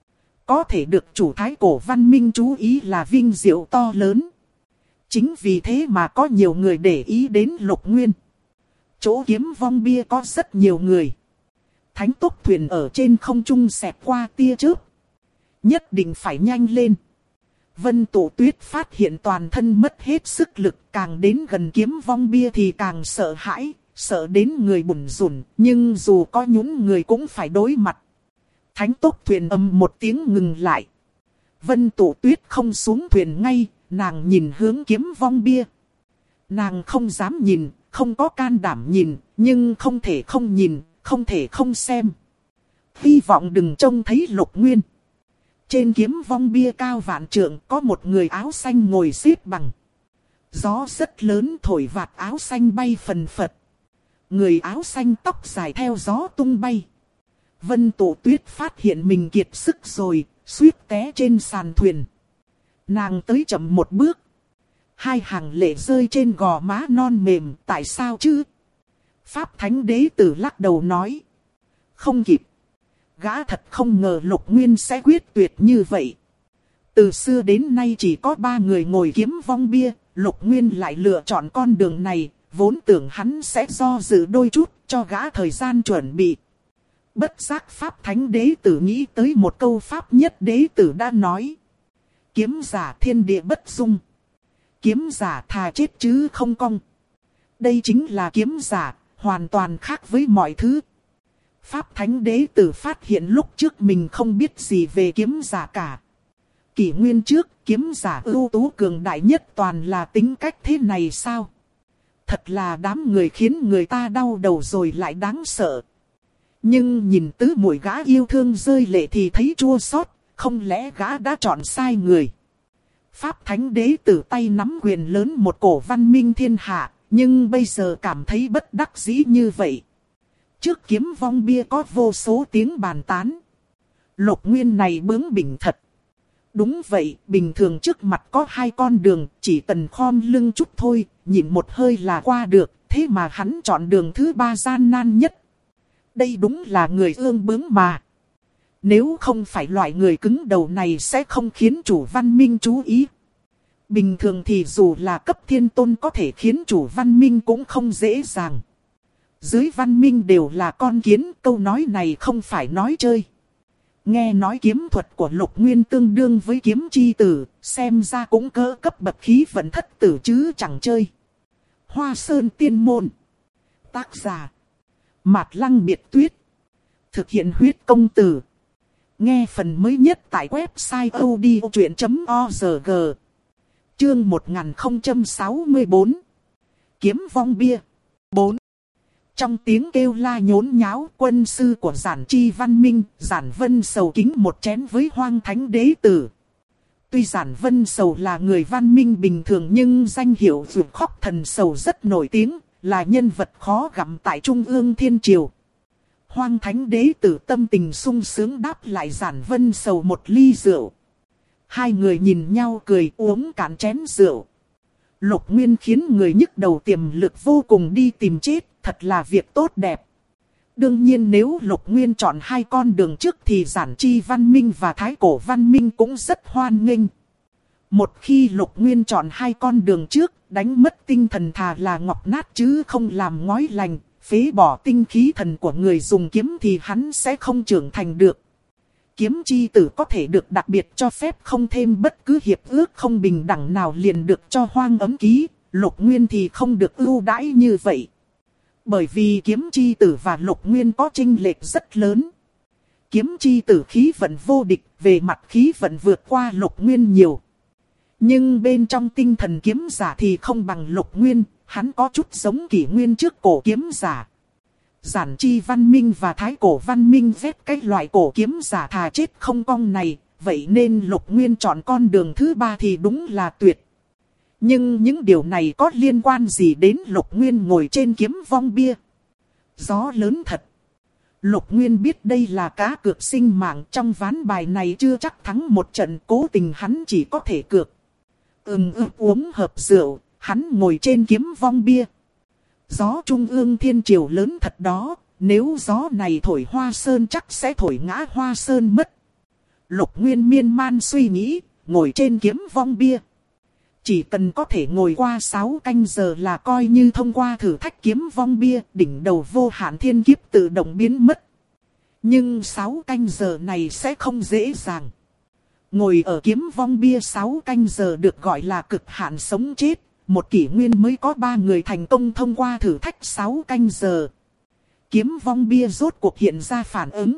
Có thể được chủ Thái Cổ Văn Minh chú ý là vinh diệu to lớn. Chính vì thế mà có nhiều người để ý đến Lục Nguyên. Chỗ kiếm vong bia có rất nhiều người. Thánh tốc thuyền ở trên không trung xẹt qua tia chớp. Nhất định phải nhanh lên. Vân Tụ Tuyết phát hiện toàn thân mất hết sức lực, càng đến gần kiếm vong bia thì càng sợ hãi, sợ đến người bủn rủn, nhưng dù có nhún người cũng phải đối mặt. Thánh tốc thuyền ầm một tiếng ngừng lại. Vân Tụ Tuyết không xuống thuyền ngay, nàng nhìn hướng kiếm vong bia. Nàng không dám nhìn, không có can đảm nhìn, nhưng không thể không nhìn, không thể không xem. Hy vọng đừng trông thấy Lục Nguyên. Trên kiếm vong bia cao vạn trượng có một người áo xanh ngồi xếp bằng. Gió rất lớn thổi vạt áo xanh bay phần phật. Người áo xanh tóc dài theo gió tung bay. Vân Tụ Tuyết phát hiện mình kiệt sức rồi, suýt té trên sàn thuyền. Nàng tới chậm một bước. Hai hàng lệ rơi trên gò má non mềm, tại sao chứ? Pháp Thánh Đế Tử lắc đầu nói. Không kịp. Gã thật không ngờ Lục Nguyên sẽ quyết tuyệt như vậy. Từ xưa đến nay chỉ có 3 người ngồi kiếm vong bia, Lục Nguyên lại lựa chọn con đường này, vốn tưởng hắn sẽ do dự đôi chút, cho gã thời gian chuẩn bị. Bất giác Pháp Thánh Đế Tử nghĩ tới một câu Pháp Nhất Đế Tử đã nói. Kiếm giả thiên địa bất dung. Kiếm giả thà chết chứ không cong. Đây chính là kiếm giả, hoàn toàn khác với mọi thứ. Pháp Thánh Đế Tử phát hiện lúc trước mình không biết gì về kiếm giả cả. Kỷ nguyên trước, kiếm giả ưu tú cường đại nhất toàn là tính cách thế này sao? Thật là đám người khiến người ta đau đầu rồi lại đáng sợ. Nhưng nhìn tứ muội gã yêu thương rơi lệ thì thấy chua xót, không lẽ gã đã chọn sai người? Pháp Thánh Đế Tử tay nắm quyền lớn một cổ văn minh thiên hạ, nhưng bây giờ cảm thấy bất đắc dĩ như vậy. Trước kiếm vong bia có vô số tiếng bàn tán. Lục Nguyên này bướng bỉnh thật. Đúng vậy, bình thường trước mặt có 2 con đường, chỉ cần khom lưng chút thôi, nhìn một hơi là qua được, thế mà hắn chọn đường thứ 3 gian nan nhất. Đây đúng là người ương bướng mà. Nếu không phải loại người cứng đầu này sẽ không khiến chủ văn minh chú ý. Bình thường thì dù là cấp thiên tôn có thể khiến chủ văn minh cũng không dễ dàng. Dưới văn minh đều là con kiến, câu nói này không phải nói chơi. Nghe nói kiếm thuật của Lục Nguyên tương đương với kiếm chi tử, xem ra cũng cỡ cấp bậc khí vận thất tử chứ chẳng chơi. Hoa Sơn Tiên Môn. Tác giả Mạt Lăng Biệt Tuyết. Thực hiện huyết công từ. Nghe phần mới nhất tại website odchuyện.org. Chương 1064. Kiếm vong bia. 4. Trong tiếng kêu la nhốn nháo, quân sư của Giản Chi Văn Minh, Giản Vân Sầu kính một chén với Hoang Thánh Đế Tử. Tuy Giản Vân Sầu là người văn minh bình thường nhưng danh hiệu Dược Khóc Thần Sầu rất nổi tiếng, là nhân vật khó gặm tại Trung ương Thiên Triều. Hoang Thánh Đế Tử tâm tình sung sướng đáp lại Giản Vân Sầu một ly rượu. Hai người nhìn nhau cười uống cạn chén rượu. Lục Nguyên khiến người nhức đầu tiềm lực vô cùng đi tìm chết, thật là việc tốt đẹp. Đương nhiên nếu Lục Nguyên chọn hai con đường trước thì Giản Chi Văn Minh và Thái Cổ Văn Minh cũng rất hoan nghênh. Một khi Lục Nguyên chọn hai con đường trước, đánh mất tinh thần thà là ngọc nát chứ không làm ngói lành, phế bỏ tinh khí thần của người dùng kiếm thì hắn sẽ không trưởng thành được. Kiếm chi tử có thể được đặc biệt cho phép không thêm bất cứ hiệp ước không bình đẳng nào liền được cho hoang ấm ký, Lục Nguyên thì không được ưu đãi như vậy. Bởi vì kiếm chi tử và Lục Nguyên có chênh lệch rất lớn. Kiếm chi tử khí vận vô địch, về mặt khí vận vượt qua Lục Nguyên nhiều. Nhưng bên trong tinh thần kiếm giả thì không bằng Lục Nguyên, hắn có chút giống kỷ nguyên trước cổ kiếm giả. Giản Chi Văn Minh và Thái Cổ Văn Minh ghét cái loại cổ kiếm giả thà chết không cong này, vậy nên Lục Nguyên chọn con đường thứ ba thì đúng là tuyệt. Nhưng những điều này có liên quan gì đến Lục Nguyên ngồi trên kiếm vong bia? Gió lớn thật. Lục Nguyên biết đây là cá cược sinh mạng, trong ván bài này chưa chắc thắng một trận, cố tình hắn chỉ có thể cược. Uống hợp rượu, hắn ngồi trên kiếm vong bia. Gió Trung ương Thiên Triều lớn thật đó, nếu gió này thổi Hoa Sơn chắc sẽ thổi ngã Hoa Sơn mất. Lục Nguyên miên man suy nghĩ, ngồi trên kiếm vong bia. Chỉ cần có thể ngồi qua 6 canh giờ là coi như thông qua thử thách kiếm vong bia, đỉnh đầu vô hạn thiên kiếp tự động biến mất. Nhưng 6 canh giờ này sẽ không dễ dàng. Ngồi ở kiếm vong bia 6 canh giờ được gọi là cực hạn sống chết. Một kỷ nguyên mới có 3 người thành công thông qua thử thách 6 canh giờ. Kiếm vong bia rốt cuộc hiện ra phản ứng.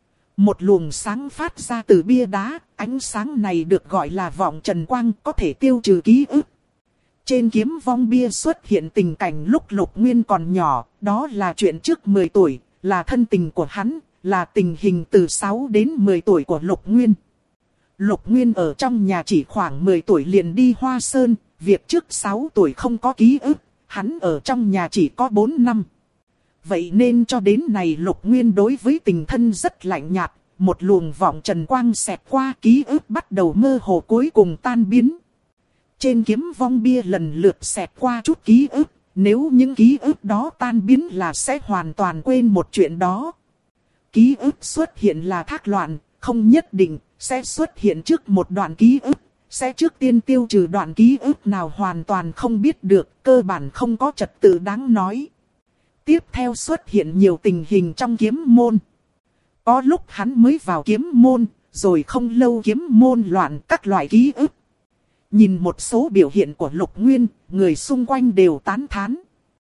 Một luồng sáng phát ra từ bia đá, ánh sáng này được gọi là vọng trần quang, có thể tiêu trừ ký ức. Trên kiếm vong bia xuất hiện tình cảnh lúc Lục Nguyên còn nhỏ, đó là chuyện trước 10 tuổi, là thân tình của hắn, là tình hình từ 6 đến 10 tuổi của Lục Nguyên. Lục Nguyên ở trong nhà chỉ khoảng 10 tuổi liền đi Hoa Sơn, việc trước 6 tuổi không có ký ức, hắn ở trong nhà chỉ có 4 năm. Vậy nên cho đến này Lục Nguyên đối với tình thân rất lạnh nhạt, một luồng vọng trần quang xẹt qua, ký ức bắt đầu mơ hồ cuối cùng tan biến. Trên kiếm vong bia lần lượt xẹt qua chút ký ức, nếu những ký ức đó tan biến là sẽ hoàn toàn quên một chuyện đó. Ký ức xuất hiện là thác loạn, không nhất định, sẽ xuất hiện trước một đoạn ký ức, sẽ trước tiên tiêu trừ đoạn ký ức nào hoàn toàn không biết được, cơ bản không có trật tự đáng nói. Tiếp theo xuất hiện nhiều tình hình trong kiếm môn. Có lúc hắn mới vào kiếm môn, rồi không lâu kiếm môn loạn các loại ký ức. Nhìn một số biểu hiện của Lục Nguyên, người xung quanh đều tán thán.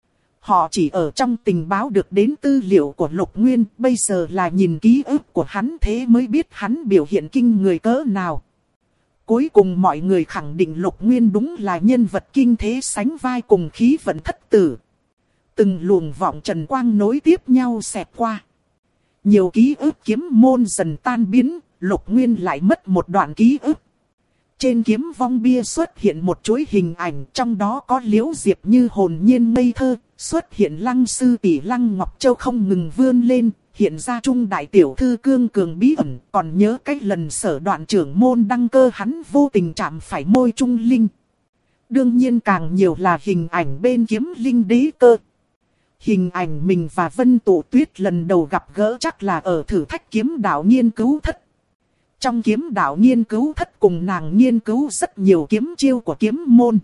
Họ chỉ ở trong tình báo được đến tư liệu của Lục Nguyên, bây giờ là nhìn ký ức của hắn thế mới biết hắn biểu hiện kinh người cỡ nào. Cuối cùng mọi người khẳng định Lục Nguyên đúng là nhân vật kinh thế sánh vai cùng khí vận thất tử. Từng luồng vọng trần quang nối tiếp nhau xẹt qua. Nhiều ký ức kiếm môn dần tan biến, Lục Nguyên lại mất một đoạn ký ức. Trên kiếm vong bia xuất hiện một chuỗi hình ảnh, trong đó có Liễu Diệp như hồn nhiên ngây thơ, xuất hiện Lăng sư tỷ Lăng Ngọc Châu không ngừng vươn lên, hiện ra Trung đại tiểu thư cương cường bí ẩn, còn nhớ cách lần Sở Đoạn trưởng môn đăng cơ hắn vô tình chạm phải môi Trung Linh. Đương nhiên càng nhiều là hình ảnh bên kiếm linh đế cơ. Hình ảnh mình và Vân Tụ Tuyết lần đầu gặp gỡ chắc là ở thử thách kiếm đạo nghiên cứu thất. Trong kiếm đạo nghiên cứu thất cùng nàng nghiên cứu rất nhiều kiếm chiêu của kiếm môn.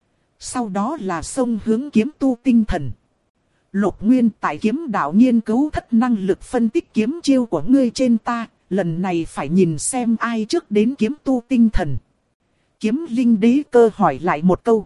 Sau đó là xông hướng kiếm tu tinh thần. Lục Nguyên tại kiếm đạo nghiên cứu thất năng lực phân tích kiếm chiêu của ngươi trên ta, lần này phải nhìn xem ai trước đến kiếm tu tinh thần. Kiếm linh đế cơ hỏi lại một câu.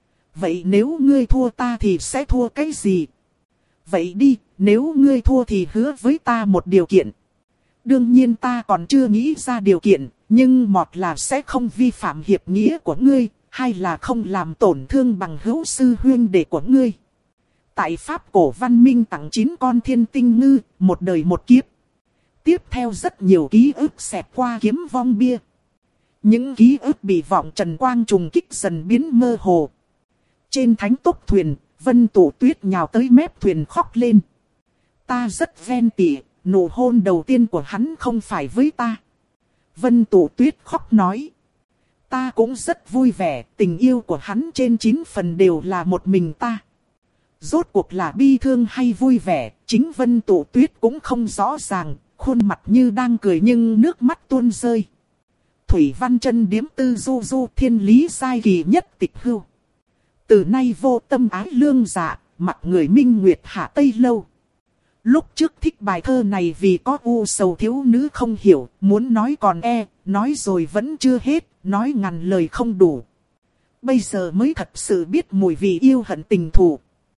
Vậy nếu ngươi thua ta thì sẽ thua cái gì? Vậy đi, nếu ngươi thua thì hứa với ta một điều kiện. Đương nhiên ta còn chưa nghĩ ra điều kiện, nhưng một là sẽ không vi phạm hiệp nghĩa của ngươi, hai là không làm tổn thương bằng hữu sư huynh đệ của ngươi. Tại Pháp cổ văn minh tặng 9 con thiên tinh ngư, một đời một kiếp. Tiếp theo rất nhiều ký ức xẹt qua kiếm vong bia. Những ký ức bị vọng trần quang trùng kích dần biến mơ hồ. Trên thánh tốc thuyền, Vân Tụ Tuyết nhào tới mép thuyền khóc lên. Ta rất ghen tị, nụ hôn đầu tiên của hắn không phải với ta. Vân Tụ Tuyết khóc nói. Ta cũng rất vui vẻ, tình yêu của hắn trên 9 phần đều là một mình ta. Rốt cuộc là bi thương hay vui vẻ, chính Vân Tụ Tuyết cũng không rõ ràng, khuôn mặt như đang cười nhưng nước mắt tuôn rơi. Thủy Văn Chân điếm tư du du thiên lý sai kỳ nhất tịch hưu. Từ nay vô tâm ái lương dạ, mặc người minh nguyệt hạ tây lâu. Lúc trước thích bài thơ này vì có u sầu thiếu nữ không hiểu, muốn nói còn nói rồi vẫn chưa hết, nói ngàn lời không đủ. Bây giờ mới thật sự biết mùi vị yêu hận tình thù.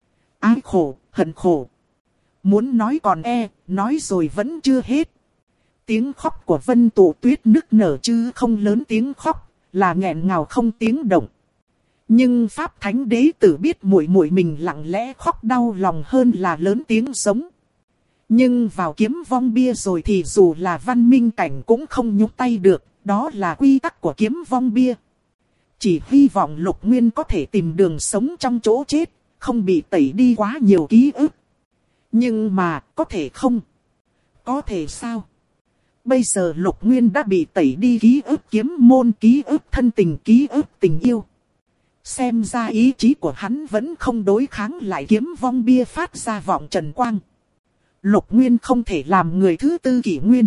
Ái khổ, hận khổ. Muốn nói còn nói rồi vẫn chưa hết. Tiếng khóc của Vân Tụ Tuyết nức nở chứ không lớn tiếng khóc, là nghẹn ngào không tiếng động. Nhưng Pháp Thánh Đế Tử biết muội muội mình lặng lẽ khóc đau lòng hơn là lớn tiếng sống. Nhưng vào kiếm vong bia rồi thì dù là văn minh cảnh cũng không nhúc tay được, đó là quy tắc của kiếm vong bia. Chỉ hy vọng Lục Nguyên có thể tìm đường sống trong chỗ chết, không bị tẩy đi quá nhiều ký ức. Nhưng mà, có thể không? Có thể sao? Bây giờ Lục Nguyên đã bị tẩy đi ký ức kiếm môn, ký ức thân tình, ký ức tình yêu. Xem ra ý chí của hắn vẫn không đối kháng lại kiếm vong bia phát ra vọng trần quang. Lục Nguyên không thể làm người thứ tư kỷ nguyên.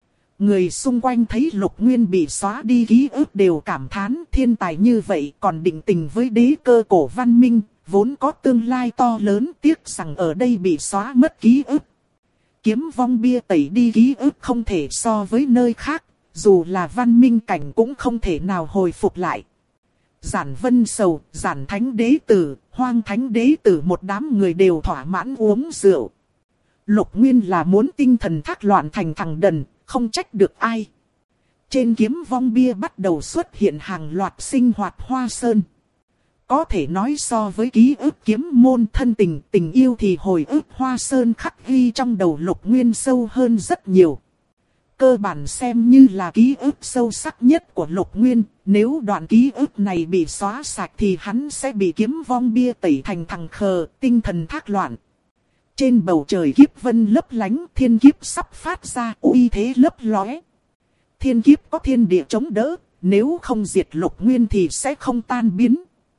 Người xung quanh thấy Lục Nguyên bị xóa đi ký ức đều cảm thán thiên tài như vậy còn định tình với đế cơ cổ văn minh, vốn có tương lai to lớn, tiếc rằng ở đây bị xóa mất ký ức. Kiếm vong bia tẩy đi ký ức không thể so với nơi khác, dù là văn minh cảnh cũng không thể nào hồi phục lại. Giản Vân Sầu, Giản Thánh Đế Tử, Hoang Thánh Đế Tử một đám người đều thỏa mãn uống rượu. Lục Nguyên là muốn tinh thần thác loạn thành thằng đần, không trách được ai. Trên kiếm vong bia bắt đầu xuất hiện hàng loạt sinh hoạt hoa sơn. Có thể nói so với ký ức kiếm môn thân tình, tình yêu thì hồi ức hoa sơn khắc ghi trong đầu Lục Nguyên sâu hơn rất nhiều. Cơ bản xem như là ký ức sâu sắc nhất của Lục Nguyên, nếu đoạn ký ức này bị xóa sạch thì hắn sẽ bị kiếm vong bia tẩy thành thằng khờ, tinh thần thác loạn. Trên bầu trời kiếp vân lấp lánh, thiên kiếp sắp phát ra, uy thế lấp lóe. Thiên kiếp có thiên địa chống đỡ, nếu không diệt Lục Nguyên thì sẽ không tan biến.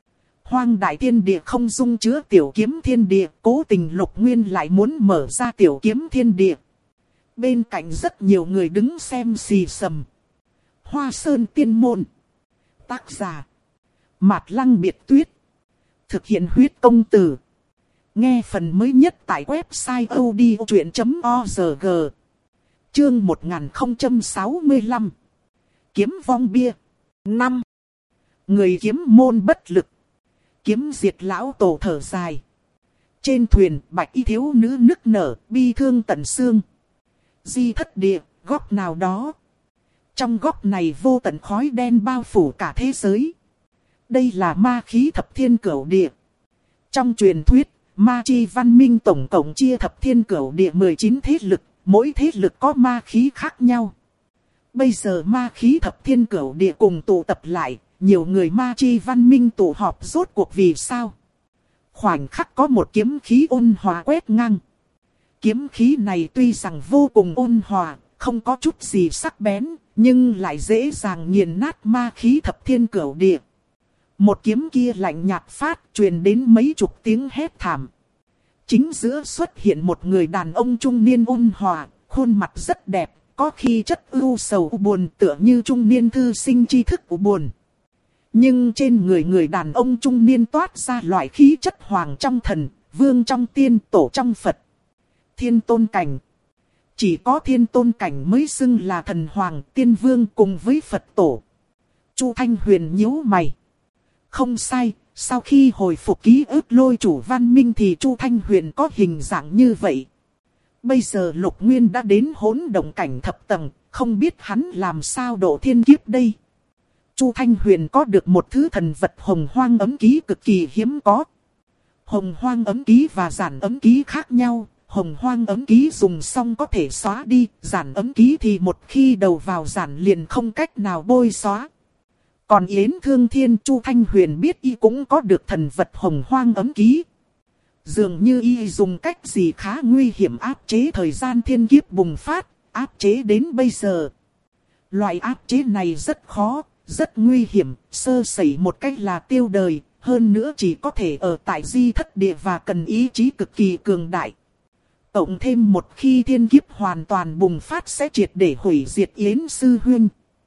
Hoang đại thiên địa không dung chứa tiểu kiếm thiên địa, cố tình Lục Nguyên lại muốn mở ra tiểu kiếm thiên địa. Bên cạnh rất nhiều người đứng xem xì xầm. Hoa Sơn Tiên Môn. Tác giả: Mạt Lăng Biệt Tuyết. Thực hiện huyết công từ. Nghe phần mới nhất tại website odchuyện.org. Chương 1065. Kiếm vong bia. 5. Người kiếm môn bất lực. Kiếm diệt lão tổ thở dài. Trên thuyền bạch y thiếu nữ nức nở, bi thương tận xương. Di thất địa, góc nào đó. Trong góc này vô tận khói đen bao phủ cả thế giới. Đây là ma khí thập thiên cửu địa. Trong truyền thuyết, ma chi văn minh tổng cộng chia thập thiên cửu địa 19 thế lực, mỗi thế lực có ma khí khác nhau. Bây giờ ma khí thập thiên cửu địa cùng tụ tập lại, nhiều người ma chi văn minh tụ họp rốt cuộc vì sao? Khoảnh khắc có một kiếm khí ôn hòa quét ngang. Kiếm khí này tuy rằng vô cùng ôn hòa, không có chút gì sắc bén, nhưng lại dễ dàng nghiền nát ma khí thập thiên cửu địa. Một kiếm kia lạnh nhạt phát, truyền đến mấy chục tiếng hét thảm. Chính giữa xuất hiện một người đàn ông trung niên ôn hòa, khuôn mặt rất đẹp, có khi chất ưu sầu buồn tựa như trung niên thư sinh tri thức của buồn. Nhưng trên người đàn ông trung niên toát ra loại khí chất hoàng trong thần, vương trong tiên, tổ trong Phật. Thiên tôn cảnh. Chỉ có thiên tôn cảnh mới xưng là thần hoàng tiên vương cùng với Phật tổ. Chu Thanh Huyền nhíu mày. Không sai, sau khi hồi phục ký ức lôi chủ văn minh thì Chu Thanh Huyền có hình dạng như vậy. Bây giờ Lục Nguyên đã đến hỗn động cảnh thập tầng, không biết hắn làm sao độ thiên kiếp đây. Chu Thanh Huyền có được một thứ thần vật hồng hoang ấm ký cực kỳ hiếm có. Hồng hoang ấm ký và giản ấm ký khác nhau. Hồng hoang ấm ký dùng xong có thể xóa đi, giản ấm ký thì một khi đầu vào giản liền không cách nào bôi xóa. Còn Yến Thương Thiên, Chu Thanh Huyền biết y cũng có được thần vật hồng hoang ấm ký. Dường như y dùng cách gì khá nguy hiểm áp chế thời gian thiên kiếp bùng phát, áp chế đến bây giờ. Loại áp chế này rất khó, rất nguy hiểm, sơ sẩy một cách là tiêu đời, hơn nữa chỉ có thể ở tại di thất địa và cần ý chí cực kỳ cường đại. Cộng thêm một khi thiên kiếp hoàn toàn bùng phát sẽ triệt để hủy diệt Yến Sư Huynh.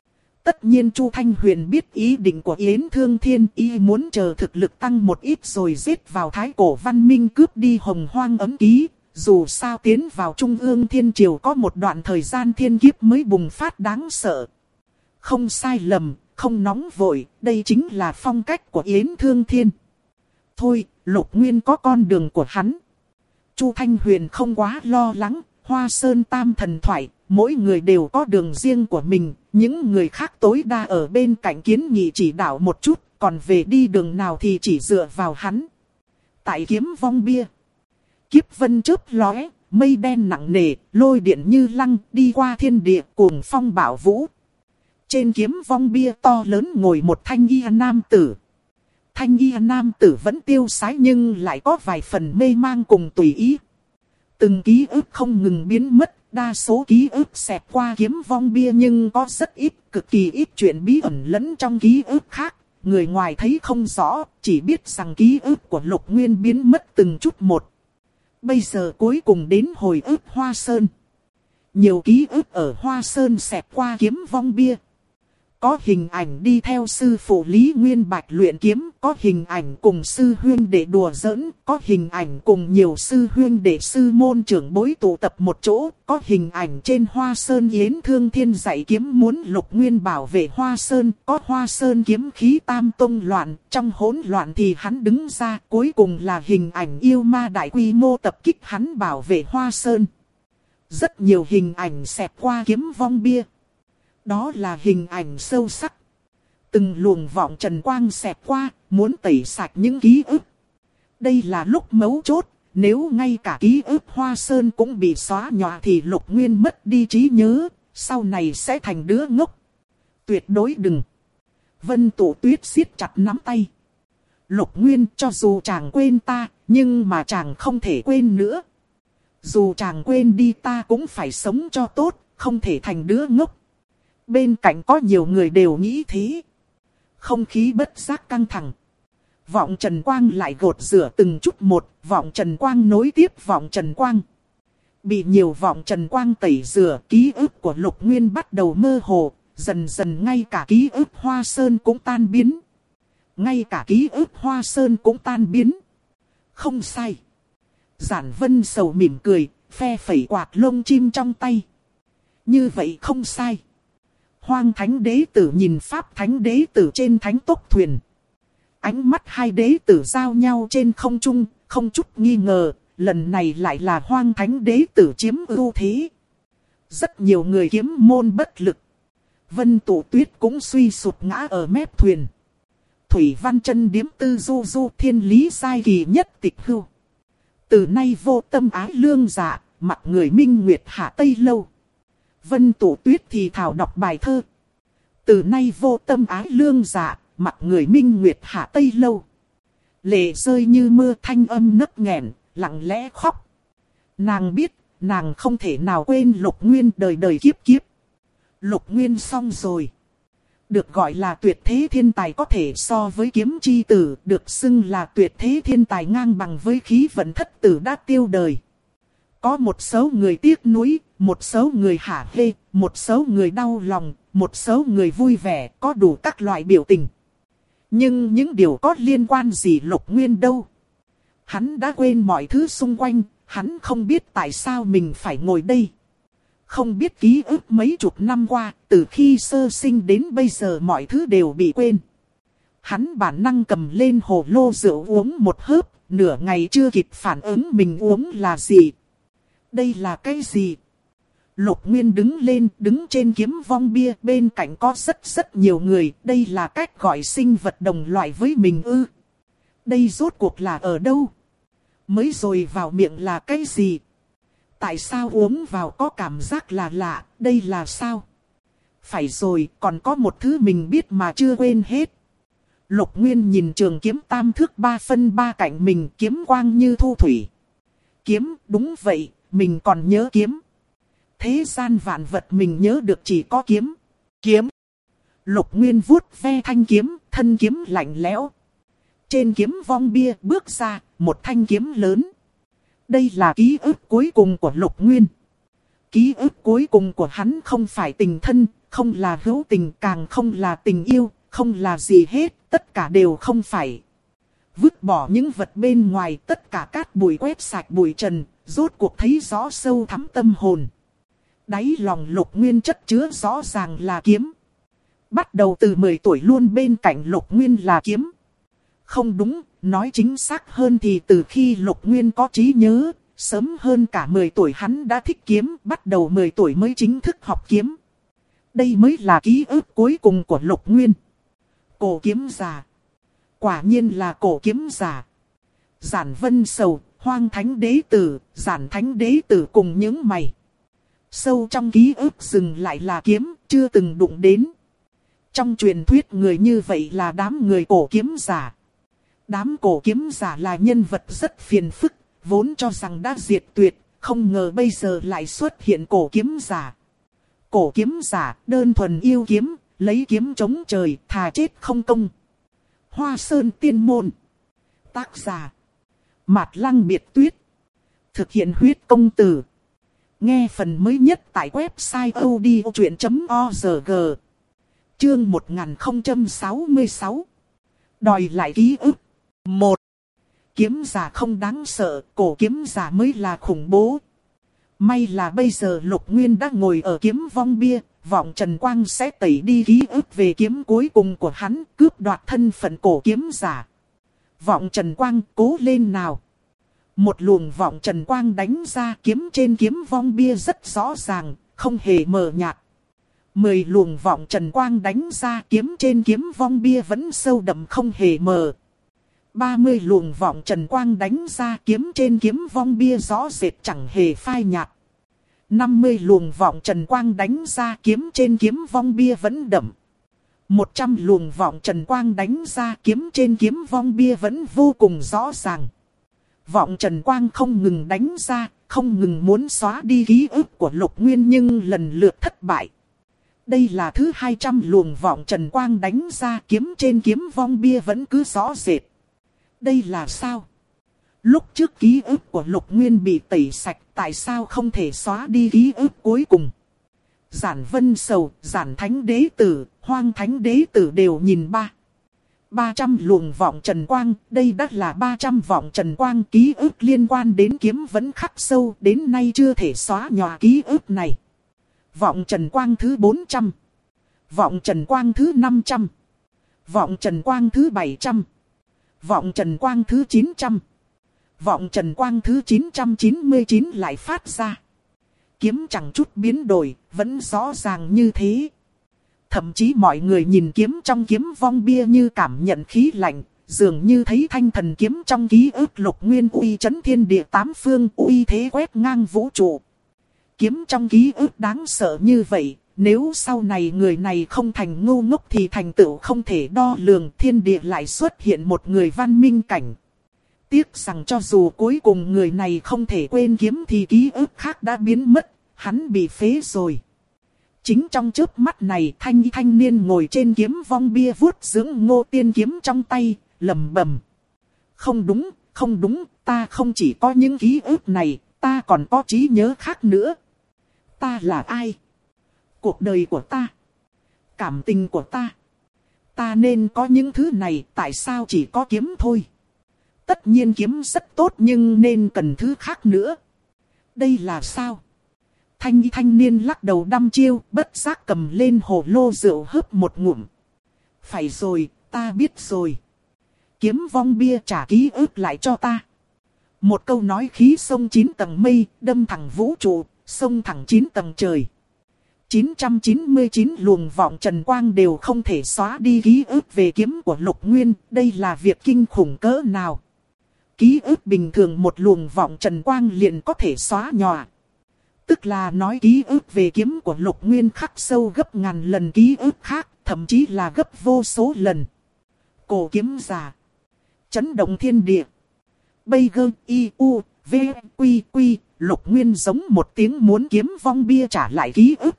Tất nhiên Chu Thanh Huyền biết ý định của Yến Thương Thiên, y muốn chờ thực lực tăng một ít rồi giết vào Thái Cổ Văn Minh cướp đi hồng hoang ấm ký. Dù sao tiến vào Trung ương Thiên Triều có một đoạn thời gian thiên kiếp mới bùng phát đáng sợ. Không sai lầm, không nóng vội, đây chính là phong cách của Yến Thương Thiên. Thôi, Lục Nguyên có con đường của hắn. Chu Thanh Huyền không quá lo lắng, Hoa Sơn Tam Thần Thoại, mỗi người đều có đường riêng của mình, những người khác tối đa ở bên cạnh kiến nghị chỉ đạo một chút, còn về đi đường nào thì chỉ dựa vào hắn. Tại Kiếm Vong Bia, kiếp vân chớp lóe, mây đen nặng nề, lôi điện như lăng, đi qua thiên địa cuồng phong bạo vũ. Trên Kiếm Vong Bia to lớn ngồi một thanh y nam tử. Thanh y nam tử vẫn tiêu sái nhưng lại có vài phần mê mang cùng tùy ý. Từng ký ức không ngừng biến mất, đa số ký ức xẹt qua Kiếm Vong Bia nhưng có rất ít, cực kỳ ít chuyện bí ẩn lẫn trong ký ức khác. Người ngoài thấy không rõ, chỉ biết rằng ký ức của Lục Nguyên biến mất từng chút một. Bây giờ cuối cùng đến hồi ức Hoa Sơn. Nhiều ký ức ở Hoa Sơn xẹt qua Kiếm Vong Bia. Có hình ảnh đi theo sư phụ Lý Nguyên Bạch luyện kiếm, có hình ảnh cùng sư huynh đệ đùa giỡn, có hình ảnh cùng nhiều sư huynh đệ sư môn trưởng bối tụ tập một chỗ, có hình ảnh trên Hoa Sơn Yến Thương Thiên dạy kiếm muốn Lục Nguyên bảo vệ Hoa Sơn, có Hoa Sơn kiếm khí tam tông loạn, trong hỗn loạn thì hắn đứng ra, cuối cùng là hình ảnh yêu ma đại quy mô tập kích hắn bảo vệ Hoa Sơn. Rất nhiều hình ảnh xẹt qua Kiếm Vong Bia. Đó là hình ảnh sâu sắc. Từng luồng vọng trần quang xẹt qua, muốn tẩy sạch những ký ức. Đây là lúc mấu chốt, nếu ngay cả ký ức Hoa Sơn cũng bị xóa nhòa thì Lục Nguyên mất đi trí nhớ, sau này sẽ thành đứa ngốc. Tuyệt đối đừng. Vân Tụ Tuyết siết chặt nắm tay. Lục Nguyên, cho dù chàng quên ta, nhưng mà chàng không thể quên nữa. Dù chàng quên đi ta cũng phải sống cho tốt, không thể thành đứa ngốc. Bên cạnh có nhiều người đều nghĩ thế. Không khí bất giác căng thẳng. Vọng Trần Quang lại gột rửa từng chút một, Vọng Trần Quang nối tiếp Vọng Trần Quang. Bị nhiều Vọng Trần Quang tẩy rửa, ký ức của Lục Nguyên bắt đầu mơ hồ, dần dần ngay cả ký ức Hoa Sơn cũng tan biến. Ngay cả ký ức Hoa Sơn cũng tan biến. Không sai. Giản Vân sầu mỉm cười, phe phẩy quạt lông chim trong tay. Như vậy không sai. Hoang Thánh Đế Tử nhìn Pháp Thánh Đế Tử trên thánh tốc thuyền. Ánh mắt hai đế tử giao nhau trên không trung, không chút nghi ngờ, lần này lại là Hoang Thánh Đế Tử chiếm ưu thế. Rất nhiều người kiếm môn bất lực. Vân Tụ Tuyết cũng suy sụp ngã ở mép thuyền. Thủy Văn Chân điếm tư du du thiên lý sai kỳ nhất tịch hưu. Từ nay vô tâm ái lương dạ, mặt người minh nguyệt hạ tây lâu. Vân Tụ Tuyết thì thảo đọc bài thơ. Từ nay vô tâm ái lương dạ, mặt người minh nguyệt hạ tây lâu. Lệ rơi như mưa thanh âm nấc nghẹn, lặng lẽ khóc. Nàng biết, nàng không thể nào quên Lục Nguyên đời đời kiếp kiếp. Lục Nguyên xong rồi. Được gọi là tuyệt thế thiên tài có thể so với Kiếm Chi Tử, được xưng là tuyệt thế thiên tài ngang bằng với Khí Vận Thất Tử đã tiêu đời. Có một số người tiếc nuối, một số người hả hê, một số người đau lòng, một số người vui vẻ, có đủ các loại biểu tình. Nhưng những điều có liên quan gì Lục Nguyên đâu. Hắn đã quên mọi thứ xung quanh, hắn không biết tại sao mình phải ngồi đây. Không biết ký ức mấy chục năm qua, từ khi sơ sinh đến bây giờ mọi thứ đều bị quên. Hắn bản năng cầm lên hồ lô rượu uống một hớp, nửa ngày chưa kịp phản ứng mình uống là gì. Đây là cái gì? Lục Nguyên đứng lên, đứng trên kiếm vong bia, bên cạnh có rất nhiều người, đây là cách gọi sinh vật đồng loại với mình ư? Đây rốt cuộc là ở đâu? Mới rồi vào miệng là cái gì? Tại sao uống vào có cảm giác là lạ, đây là sao? Phải rồi, còn có một thứ mình biết mà chưa quên hết. Lục Nguyên nhìn trường kiếm tam thước 3 phân 3 cạnh mình, kiếm quang như thu thủy. Kiếm, đúng vậy, mình còn nhớ kiếm. Thế gian vạn vật mình nhớ được chỉ có kiếm. Kiếm. Lục Nguyên vuốt ve thanh kiếm, thân kiếm lạnh lẽo. Trên kiếm vong bia bước ra, một thanh kiếm lớn. Đây là ký ức cuối cùng của Lục Nguyên. Ký ức cuối cùng của hắn không phải tình thân, không là hữu tình, càng không là tình yêu, không là gì hết, tất cả đều không phải. Vứt bỏ những vật bên ngoài, tất cả cát bụi quét sạch bụi trần, rốt cuộc thấy rõ sâu thẳm tâm hồn. Đáy lòng Lục Nguyên chất chứa rõ ràng là kiếm. Bắt đầu từ 10 tuổi luôn bên cạnh Lục Nguyên là kiếm. Không đúng, nói chính xác hơn thì từ khi Lục Nguyên có trí nhớ, sớm hơn cả 10 tuổi hắn đã thích kiếm, bắt đầu 10 tuổi mới chính thức học kiếm. Đây mới là ký ức cuối cùng của Lục Nguyên. Cổ kiếm giả. Quả nhiên là cổ kiếm giả. Giản Vân Sầu, Hoang Thánh Đế Tử, Giản Thánh Đế Tử cùng những mày. Sâu trong ký ức dừng lại là kiếm, chưa từng đụng đến. Trong truyền thuyết người như vậy là đám người cổ kiếm giả. Đám cổ kiếm giả là nhân vật rất phiền phức, vốn cho rằng đã diệt tuyệt, không ngờ bây giờ lại xuất hiện cổ kiếm giả. Cổ kiếm giả, đơn thuần yêu kiếm, lấy kiếm chống trời, thà chết không công. Hoa Sơn Tiên Môn. Tác giả Mạt Lăng Biệt Tuyết. Thực hiện huyết công từ. Nghe phần mới nhất tại website odchuyện.org. Chương 1066. Đòi lại ký ức. 1. Kiếm giả không đáng sợ, cổ kiếm giả mới là khủng bố. May là bây giờ Lục Nguyên đã ngồi ở kiếm vong bia, vọng Trần Quang sẽ tẩy đi ký ức về kiếm cuối cùng của hắn, cướp đoạt thân phận cổ kiếm giả. Vọng Trần Quang, cố lên nào. Một luồng vọng Trần Quang đánh ra, kiếm trên kiếm vong bia rất rõ ràng, không hề mờ nhạt. 10 luồng vọng Trần Quang đánh ra, kiếm trên kiếm vong bia vẫn sâu đậm không hề mờ. 30 luồng vọng Trần Quang đánh ra, kiếm trên kiếm vong bia rõ rệt chẳng hề phai nhạt. 50 luồng vọng Trần Quang đánh ra, kiếm trên kiếm vong bia vẫn đậm. 100 luồng vọng Trần Quang đánh ra, kiếm trên kiếm vong bia vẫn vô cùng rõ ràng. Vọng Trần Quang không ngừng đánh ra, không ngừng muốn xóa đi ký ức của Lục Nguyên nhưng lần lượt thất bại. Đây là thứ 200 luồng vọng Trần Quang đánh ra, kiếm trên kiếm vong bia vẫn cứ rõ rệt. Đây là sao? Lúc trước ký ức của Lục Nguyên bị tẩy sạch, tại sao không thể xóa đi ký ức cuối cùng? Giản Vân Sầu, Giản Thánh Đế Tử, Hoang Thánh Đế Tử đều nhìn 300 luồng vọng Trần Quang, đây đã là 300 vọng Trần Quang, ký ức liên quan đến kiếm vẫn khắc sâu, đến nay chưa thể xóa nhòa ký ức này. Vọng Trần Quang thứ 400, vọng Trần Quang thứ 500, vọng Trần Quang thứ 700, vọng Trần Quang thứ 900, vọng Trần Quang thứ 999 lại phát ra. Kiếm chẳng chút biến đổi, vẫn rõ ràng như thế. Thậm chí mọi người nhìn kiếm trong kiếm vong bia như cảm nhận khí lạnh, dường như thấy thanh thần kiếm trong ký ức Lục Nguyên uy chấn thiên địa tám phương, uy thế quét ngang vũ trụ. Kiếm trong ký ức đáng sợ như vậy, nếu sau này người này không thành ngu ngốc thì thành tựu không thể đo lường, thiên địa lại xuất hiện một người văn minh cảnh. Tiếc rằng cho dù cuối cùng người này không thể quên kiếm thì ký ức khác đã biến mất, hắn bị phế rồi. Chính trong chớp mắt này, thanh niên ngồi trên kiếm vong bia vuốt dưỡng Ngô Tiên kiếm trong tay, lẩm bẩm. Không đúng, không đúng, ta không chỉ có những ký ức này, ta còn có trí nhớ khác nữa. Ta là ai? Cuộc đời của ta? Cảm tình của ta? Ta nên có những thứ này, tại sao chỉ có kiếm thôi? Tất nhiên kiếm rất tốt nhưng nên cần thứ khác nữa. Đây là sao? Thanh niên lắc đầu đăm chiêu, bất giác cầm lên hồ lô rượu hớp một ngụm. Phải rồi, ta biết rồi. Kiếm vong bia trả ký ức lại cho ta. Một câu nói khí xông 9 tầng mây, đâm thẳng vũ trụ, xông thẳng 9 tầng trời. 999 luồng vọng trần quang đều không thể xóa đi ký ức về kiếm của Lục Nguyên, đây là việc kinh khủng cỡ nào. Ký ức bình thường một luồng vọng trần quang liền có thể xóa nhòa. Tức là nói ký ức về kiếm của Lục Nguyên khắc sâu gấp ngàn lần ký ức khác, thậm chí là gấp vô số lần. Cổ kiếm giả, chấn động thiên địa. Bây gơ y u, v, quy quy, Lục Nguyên giống một tiếng muốn kiếm vong bia trả lại ký ức.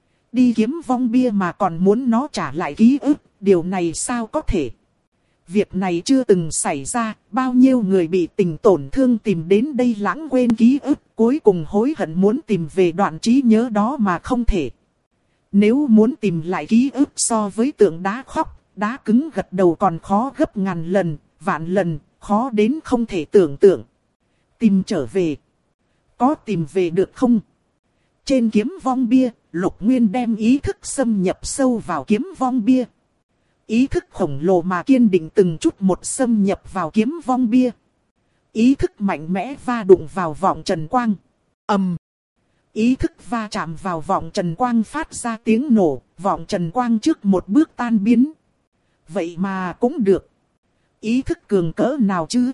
Đi kiếm vong bia mà còn muốn nó trả lại ký ức, điều này sao có thể? Việc này chưa từng xảy ra, bao nhiêu người bị tình tổn thương tìm đến đây lãng quên ký ức, cuối cùng hối hận muốn tìm về đoạn trí nhớ đó mà không thể. Nếu muốn tìm lại ký ức so với tượng đá khóc, đá cứng gật đầu còn khó gấp ngàn lần, vạn lần, khó đến không thể tưởng tượng. Tìm trở về. Có tìm về được không? Trên kiếm vong bia, Lục Nguyên đem ý thức xâm nhập sâu vào kiếm vong bia. Ý thức khổng lồ mà kiên định từng chút một xâm nhập vào kiếm vong bia. Ý thức mạnh mẽ va đụng vào vọng trần quang. Ầm. Ý thức va chạm vào vọng trần quang phát ra tiếng nổ, vọng trần quang trước một bước tan biến. Vậy mà cũng được. Ý thức cường cỡ nào chứ?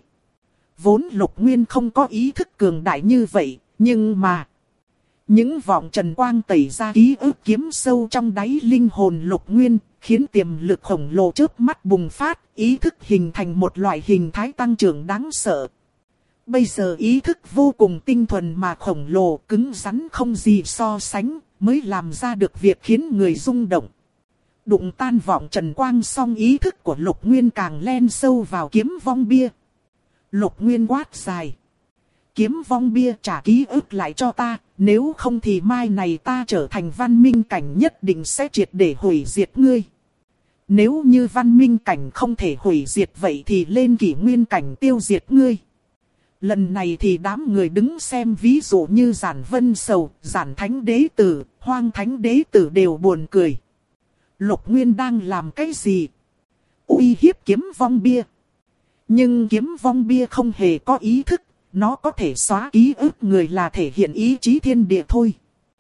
Vốn Lục Nguyên không có ý thức cường đại như vậy, nhưng mà những vọng trần quang tẩy ra ký ức kiếm sâu trong đáy linh hồn Lục Nguyên, khiến tiềm lực khổng lồ chớp mắt bùng phát, ý thức hình thành một loại hình thái tăng trưởng đáng sợ. Bây giờ ý thức vô cùng tinh thuần mà khổng lồ, cứng rắn không gì so sánh, mới làm ra được việc khiến người rung động. Đụng tan vọng trần quang xong, ý thức của Lục Nguyên càng len sâu vào kiếm vong bia. Lục Nguyên quát dài. Kiếm vong bia, trả ký ức lại cho ta, nếu không thì mai này ta trở thành văn minh cảnh nhất định sẽ triệt để hủy diệt ngươi. Nếu như văn minh cảnh không thể hủy diệt vậy thì lên kỷ nguyên cảnh tiêu diệt ngươi. Lần này thì đám người đứng xem ví dụ như Giản Vân Sầu, Giản Thánh Đế Tử, Hoang Thánh Đế Tử đều buồn cười. Lục Nguyên đang làm cái gì? Uy hiếp kiếm vong bia. Nhưng kiếm vong bia không hề có ý thức. Nó có thể xóa ký ức người là thể hiện ý chí thiên địa thôi.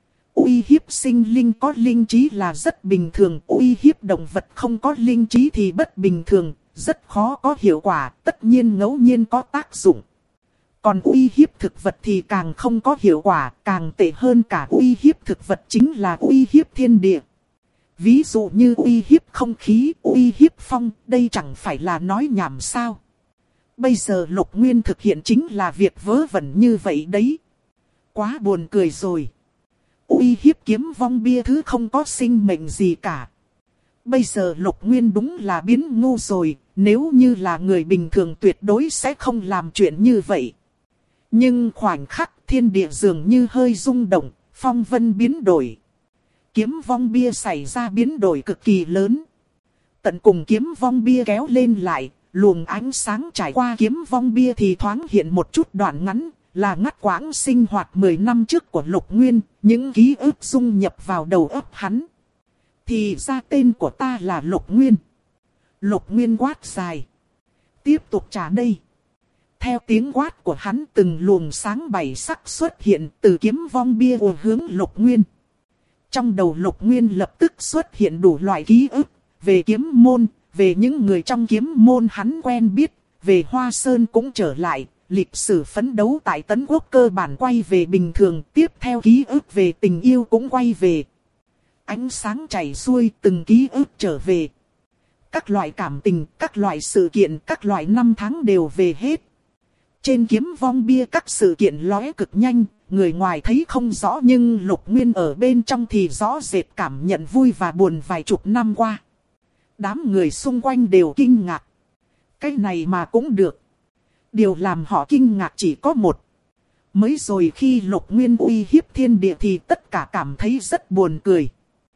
Uy hiếp sinh linh có linh trí là rất bình thường. Uy hiếp động vật không có linh trí thì bất bình thường. Rất khó có hiệu quả, tất nhiên ngẫu nhiên có tác dụng. Còn uy hiếp thực vật thì càng không có hiệu quả. Càng tệ hơn cả uy hiếp thực vật chính là uy hiếp thiên địa. Ví dụ như uy hiếp không khí, uy hiếp phong, đây chẳng phải là nói nhảm sao. Bây giờ Lục Nguyên thực hiện chính là việc vớ vẩn như vậy đấy. Quá buồn cười rồi. Uy hiếp kiếm vong bia thứ không có sinh mệnh gì cả. Bây giờ Lục Nguyên đúng là biến ngu rồi. Nếu như là người bình thường tuyệt đối sẽ không làm chuyện như vậy. Nhưng khoảnh khắc thiên địa dường như hơi rung động, phong vân biến đổi. Kiếm vong bia xảy ra biến đổi cực kỳ lớn. Tận cùng kiếm vong bia kéo lên lại. Luồng ánh sáng trải qua kiếm vong bia thì thoáng hiện một chút đoạn ngắn, là ngắt quãng sinh hoạt 10 năm trước của Lục Nguyên, những ký ức dung nhập vào đầu óc hắn. Thì ra tên của ta là Lục Nguyên. Lục Nguyên quát dài. Tiếp tục trả đây. Theo tiếng quát của hắn, từng luồng sáng bảy sắc xuất hiện từ kiếm vong bia hướng Lục Nguyên. Trong đầu Lục Nguyên lập tức xuất hiện đủ loại ký ức về kiếm môn. Về những người trong kiếm môn hắn quen biết, về Hoa Sơn cũng trở lại, lịch sử phấn đấu tại Tấn Quốc cơ bản quay về bình thường, tiếp theo ký ức về tình yêu cũng quay về. Ánh sáng chảy xuôi, từng ký ức trở về. Các loại cảm tình, các loại sự kiện, các loại năm tháng đều về hết. Trên kiếm vong bia các sự kiện lóe cực nhanh, người ngoài thấy không rõ nhưng Lục Nguyên ở bên trong thì rõ rệt cảm nhận vui và buồn vài chục năm qua. Đám người xung quanh đều kinh ngạc. Cái này mà cũng được. Điều làm họ kinh ngạc chỉ có một. Mới rồi khi Lục Nguyên uy hiếp thiên địa thì tất cả cảm thấy rất buồn cười.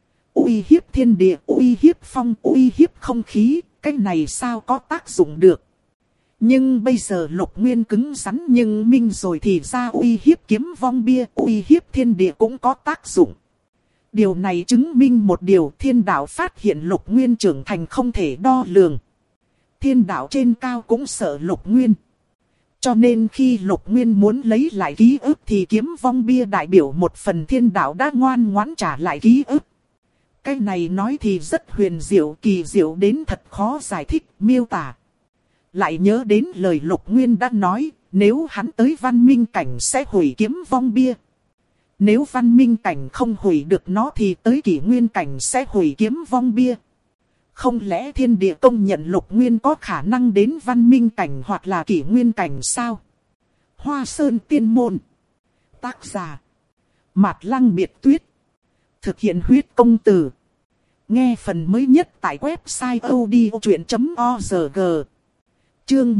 Uy hiếp thiên địa, uy hiếp phong, uy hiếp không khí, cái này sao có tác dụng được. Nhưng bây giờ Lục Nguyên cứng rắn nhưng minh rồi thì ra uy hiếp kiếm vong bia, uy hiếp thiên địa cũng có tác dụng. Điều này chứng minh một điều, thiên đạo phát hiện Lục Nguyên trưởng thành không thể đo lường. Thiên đạo trên cao cũng sợ Lục Nguyên. Cho nên khi Lục Nguyên muốn lấy lại ký ức thì kiếm vong bia đại biểu một phần thiên đạo đã ngoan ngoãn trả lại ký ức. Cái này nói thì rất huyền diệu, kỳ diệu đến thật khó giải thích, miêu tả. Lại nhớ đến lời Lục Nguyên đã nói, nếu hắn tới văn minh cảnh sẽ hủy kiếm vong bia. Nếu văn minh cảnh không hủy được nó thì tới kỷ nguyên cảnh sẽ hủy kiếm vong bia. Không lẽ thiên địa công nhận Lục Nguyên có khả năng đến văn minh cảnh hoặc là kỷ nguyên cảnh sao? Hoa Sơn Tiên Môn. Tác giả Mạt Lăng Biệt Tuyết. Thực hiện huyết công từ. Nghe phần mới nhất tại website odchuyện.org. Chương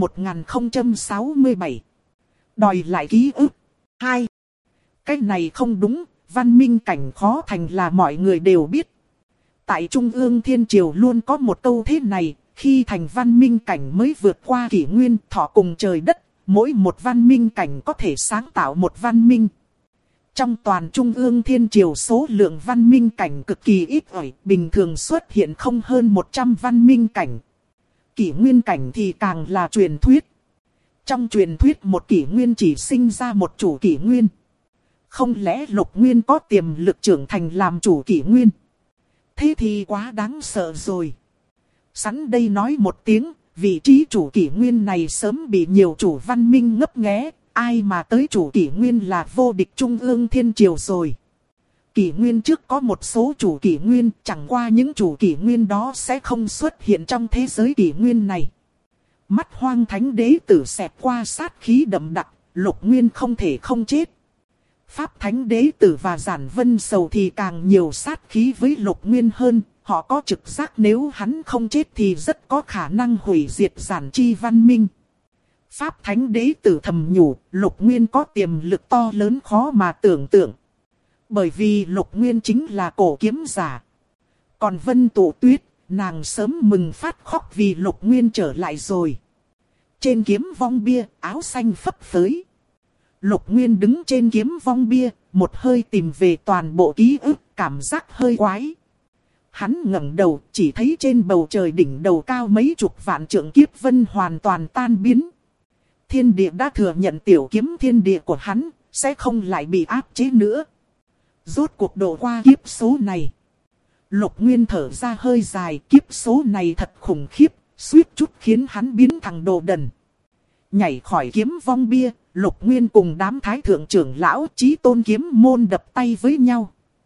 1067. Đòi lại ký ức. 2. Cái này không đúng, văn minh cảnh khó thành là mọi người đều biết. Tại Trung ương Thiên Triều luôn có một câu thế này, khi thành văn minh cảnh mới vượt qua kỷ nguyên thọ cùng trời đất, mỗi một văn minh cảnh có thể sáng tạo một văn minh. Trong toàn Trung ương Thiên Triều số lượng văn minh cảnh cực kỳ ít ỏi, bình thường xuất hiện không hơn 100 văn minh cảnh. Kỷ nguyên cảnh thì càng là truyền thuyết. Trong truyền thuyết một kỷ nguyên chỉ sinh ra một chủ kỷ nguyên. Không lẽ Lục Nguyên có tiềm lực trưởng thành làm chủ kỷ nguyên? Thế thì quá đáng sợ rồi. Sẵn đây nói một tiếng, vị trí chủ kỷ nguyên này sớm bị nhiều chủ văn minh ngấp nghé. Ai mà tới chủ kỷ nguyên là vô địch Trung ương Thiên Triều rồi. Kỷ nguyên trước có một số chủ kỷ nguyên, chẳng qua những chủ kỷ nguyên đó sẽ không xuất hiện trong thế giới kỷ nguyên này. Mắt Hoang Thánh Đế Tử xẹt qua sát khí đậm đặc, Lục Nguyên không thể không chết. Pháp Thánh Đế Tử và Giản Vân Sầu thì càng nhiều sát khí với Lục Nguyên hơn. Họ có trực giác nếu hắn không chết thì rất có khả năng hủy diệt Giản Chi văn minh. Pháp Thánh Đế Tử thầm nhủ, Lục Nguyên có tiềm lực to lớn khó mà tưởng tượng. Bởi vì Lục Nguyên chính là cổ kiếm giả. Còn Vân Tụ Tuyết, nàng sớm mừng phát khóc vì Lục Nguyên trở lại rồi. Trên kiếm vong bia, áo xanh phấp phới. Lục Nguyên đứng trên kiếm vong bia, một hơi tìm về toàn bộ ký ức, cảm giác hơi quái. Hắn ngẩng đầu, chỉ thấy trên bầu trời đỉnh đầu cao mấy chục vạn trượng kiếp vân hoàn toàn tan biến. Thiên địa đã thừa nhận tiểu kiếm thiên địa của hắn, sẽ không lại bị áp chế nữa. Rốt cuộc độ qua kiếp số này. Lục Nguyên thở ra hơi dài, kiếp số này thật khủng khiếp, suýt chút khiến hắn biến thành đồ đần. Nhảy khỏi kiếm vong bia, Lục Nguyên cùng đám thái thượng trưởng lão Chí Tôn kiếm môn đập tay với nhau.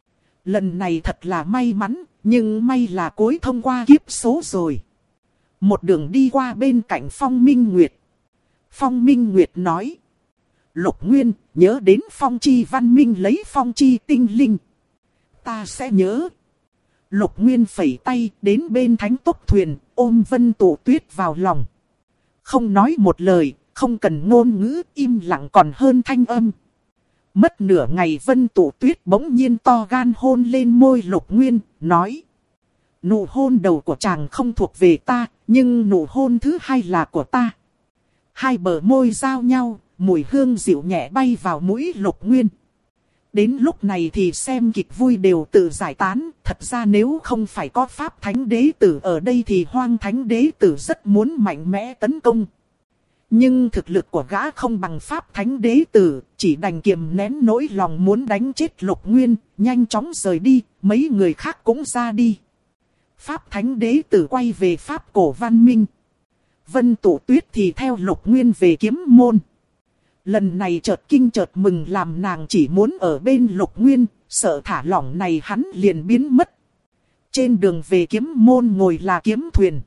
Lần này thật là may mắn, nhưng may là cuối thông qua kiếp số rồi. Một đường đi qua bên cạnh Phong Minh Nguyệt. Phong Minh Nguyệt nói. Lục Nguyên, nhớ đến Phong Chi văn minh lấy Phong Chi tinh linh. Ta sẽ nhớ. Lục Nguyên phẩy tay đến bên thánh tốc thuyền, ôm Vân Tụ Tuyết vào lòng. Không nói một lời, không cần ngôn ngữ, im lặng còn hơn thanh âm. Mất nửa ngày Vân Tụ Tuyết bỗng nhiên to gan hôn lên môi Lục Nguyên, nói. Nụ hôn đầu của chàng không thuộc về ta, nhưng nụ hôn thứ hai là của ta. Hai bờ môi giao nhau, mùi hương dịu nhẹ bay vào mũi Lục Nguyên. Đến lúc này thì xem kịch vui đều tự giải tán. Thật ra nếu không phải có Pháp Thánh Đế Tử ở đây thì Hoang Thánh Đế Tử rất muốn mạnh mẽ tấn công. Nhưng thực lực của gã không bằng Pháp Thánh Đế Tử, chỉ đành kiềm nén nỗi lòng muốn đánh chết Lục Nguyên, nhanh chóng rời đi, mấy người khác cũng ra đi. Pháp Thánh Đế Tử quay về Pháp Cổ Văn Minh. Vân Tụ Tuyết thì theo Lục Nguyên về kiếm môn. Lần này chợt kinh chợt mừng làm nàng chỉ muốn ở bên Lục Nguyên, sợ thả lỏng này hắn liền biến mất. Trên đường về kiếm môn ngồi là kiếm thuyền.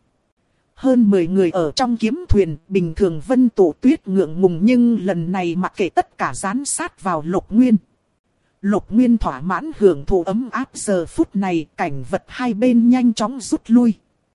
Hơn 10 người ở trong kiếm thuyền, bình thường Vân Tụ Tuyết ngượng ngùng nhưng lần này mặc kệ tất cả dán sát vào Lục Nguyên. Lục Nguyên thỏa mãn hưởng thụ ấm áp giờ phút này, cảnh vật hai bên nhanh chóng rút lui.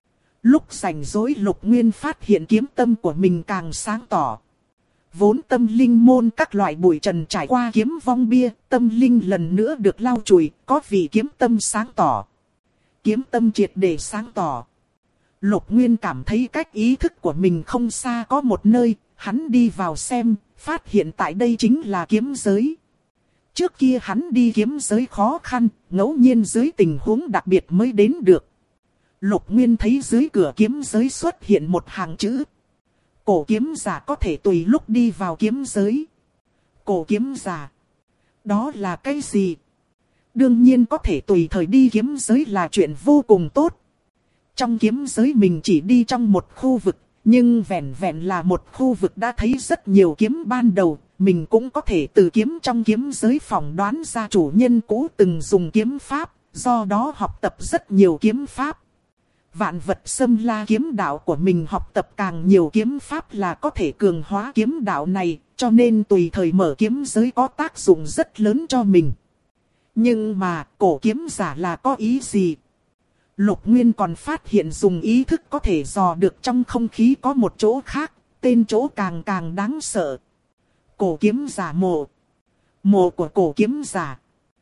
Lúc rảnh rỗi Lục Nguyên phát hiện kiếm tâm của mình càng sáng tỏ. Vốn tâm linh môn các loại bụi trần trải qua kiếm vong bia, tâm linh lần nữa được lau chùi, có vị kiếm tâm sáng tỏ. Kiếm tâm triệt để sáng tỏ. Lục Nguyên cảm thấy cách ý thức của mình không xa có một nơi, hắn đi vào xem, phát hiện tại đây chính là kiếm giới. Trước kia hắn đi kiếm giới khó khăn, ngẫu nhiên dưới tình huống đặc biệt mới đến được. Lục Nguyên thấy dưới cửa kiếm giới xuất hiện một hàng chữ. Cổ kiếm giả có thể tùy lúc đi vào kiếm giới. Cổ kiếm giả, đó là cái gì? Đương nhiên có thể tùy thời đi kiếm giới là chuyện vô cùng tốt. Trong kiếm giới mình chỉ đi trong một khu vực, nhưng vẹn vẹn là một khu vực đã thấy rất nhiều kiếm ban đầu. Mình cũng có thể từ kiếm trong kiếm giới phỏng đoán ra chủ nhân cũ từng dùng kiếm pháp, do đó học tập rất nhiều kiếm pháp. Vạn vật xâm la kiếm đạo của mình học tập càng nhiều kiếm pháp là có thể cường hóa kiếm đạo này, cho nên tùy thời mở kiếm giới có tác dụng rất lớn cho mình. Nhưng mà cổ kiếm giả là có ý gì? Lục Nguyên còn phát hiện dùng ý thức có thể dò được trong không khí có một chỗ khác, tên chỗ càng càng đáng sợ. Cổ kiếm giả mộ. Mộ của cổ kiếm giả.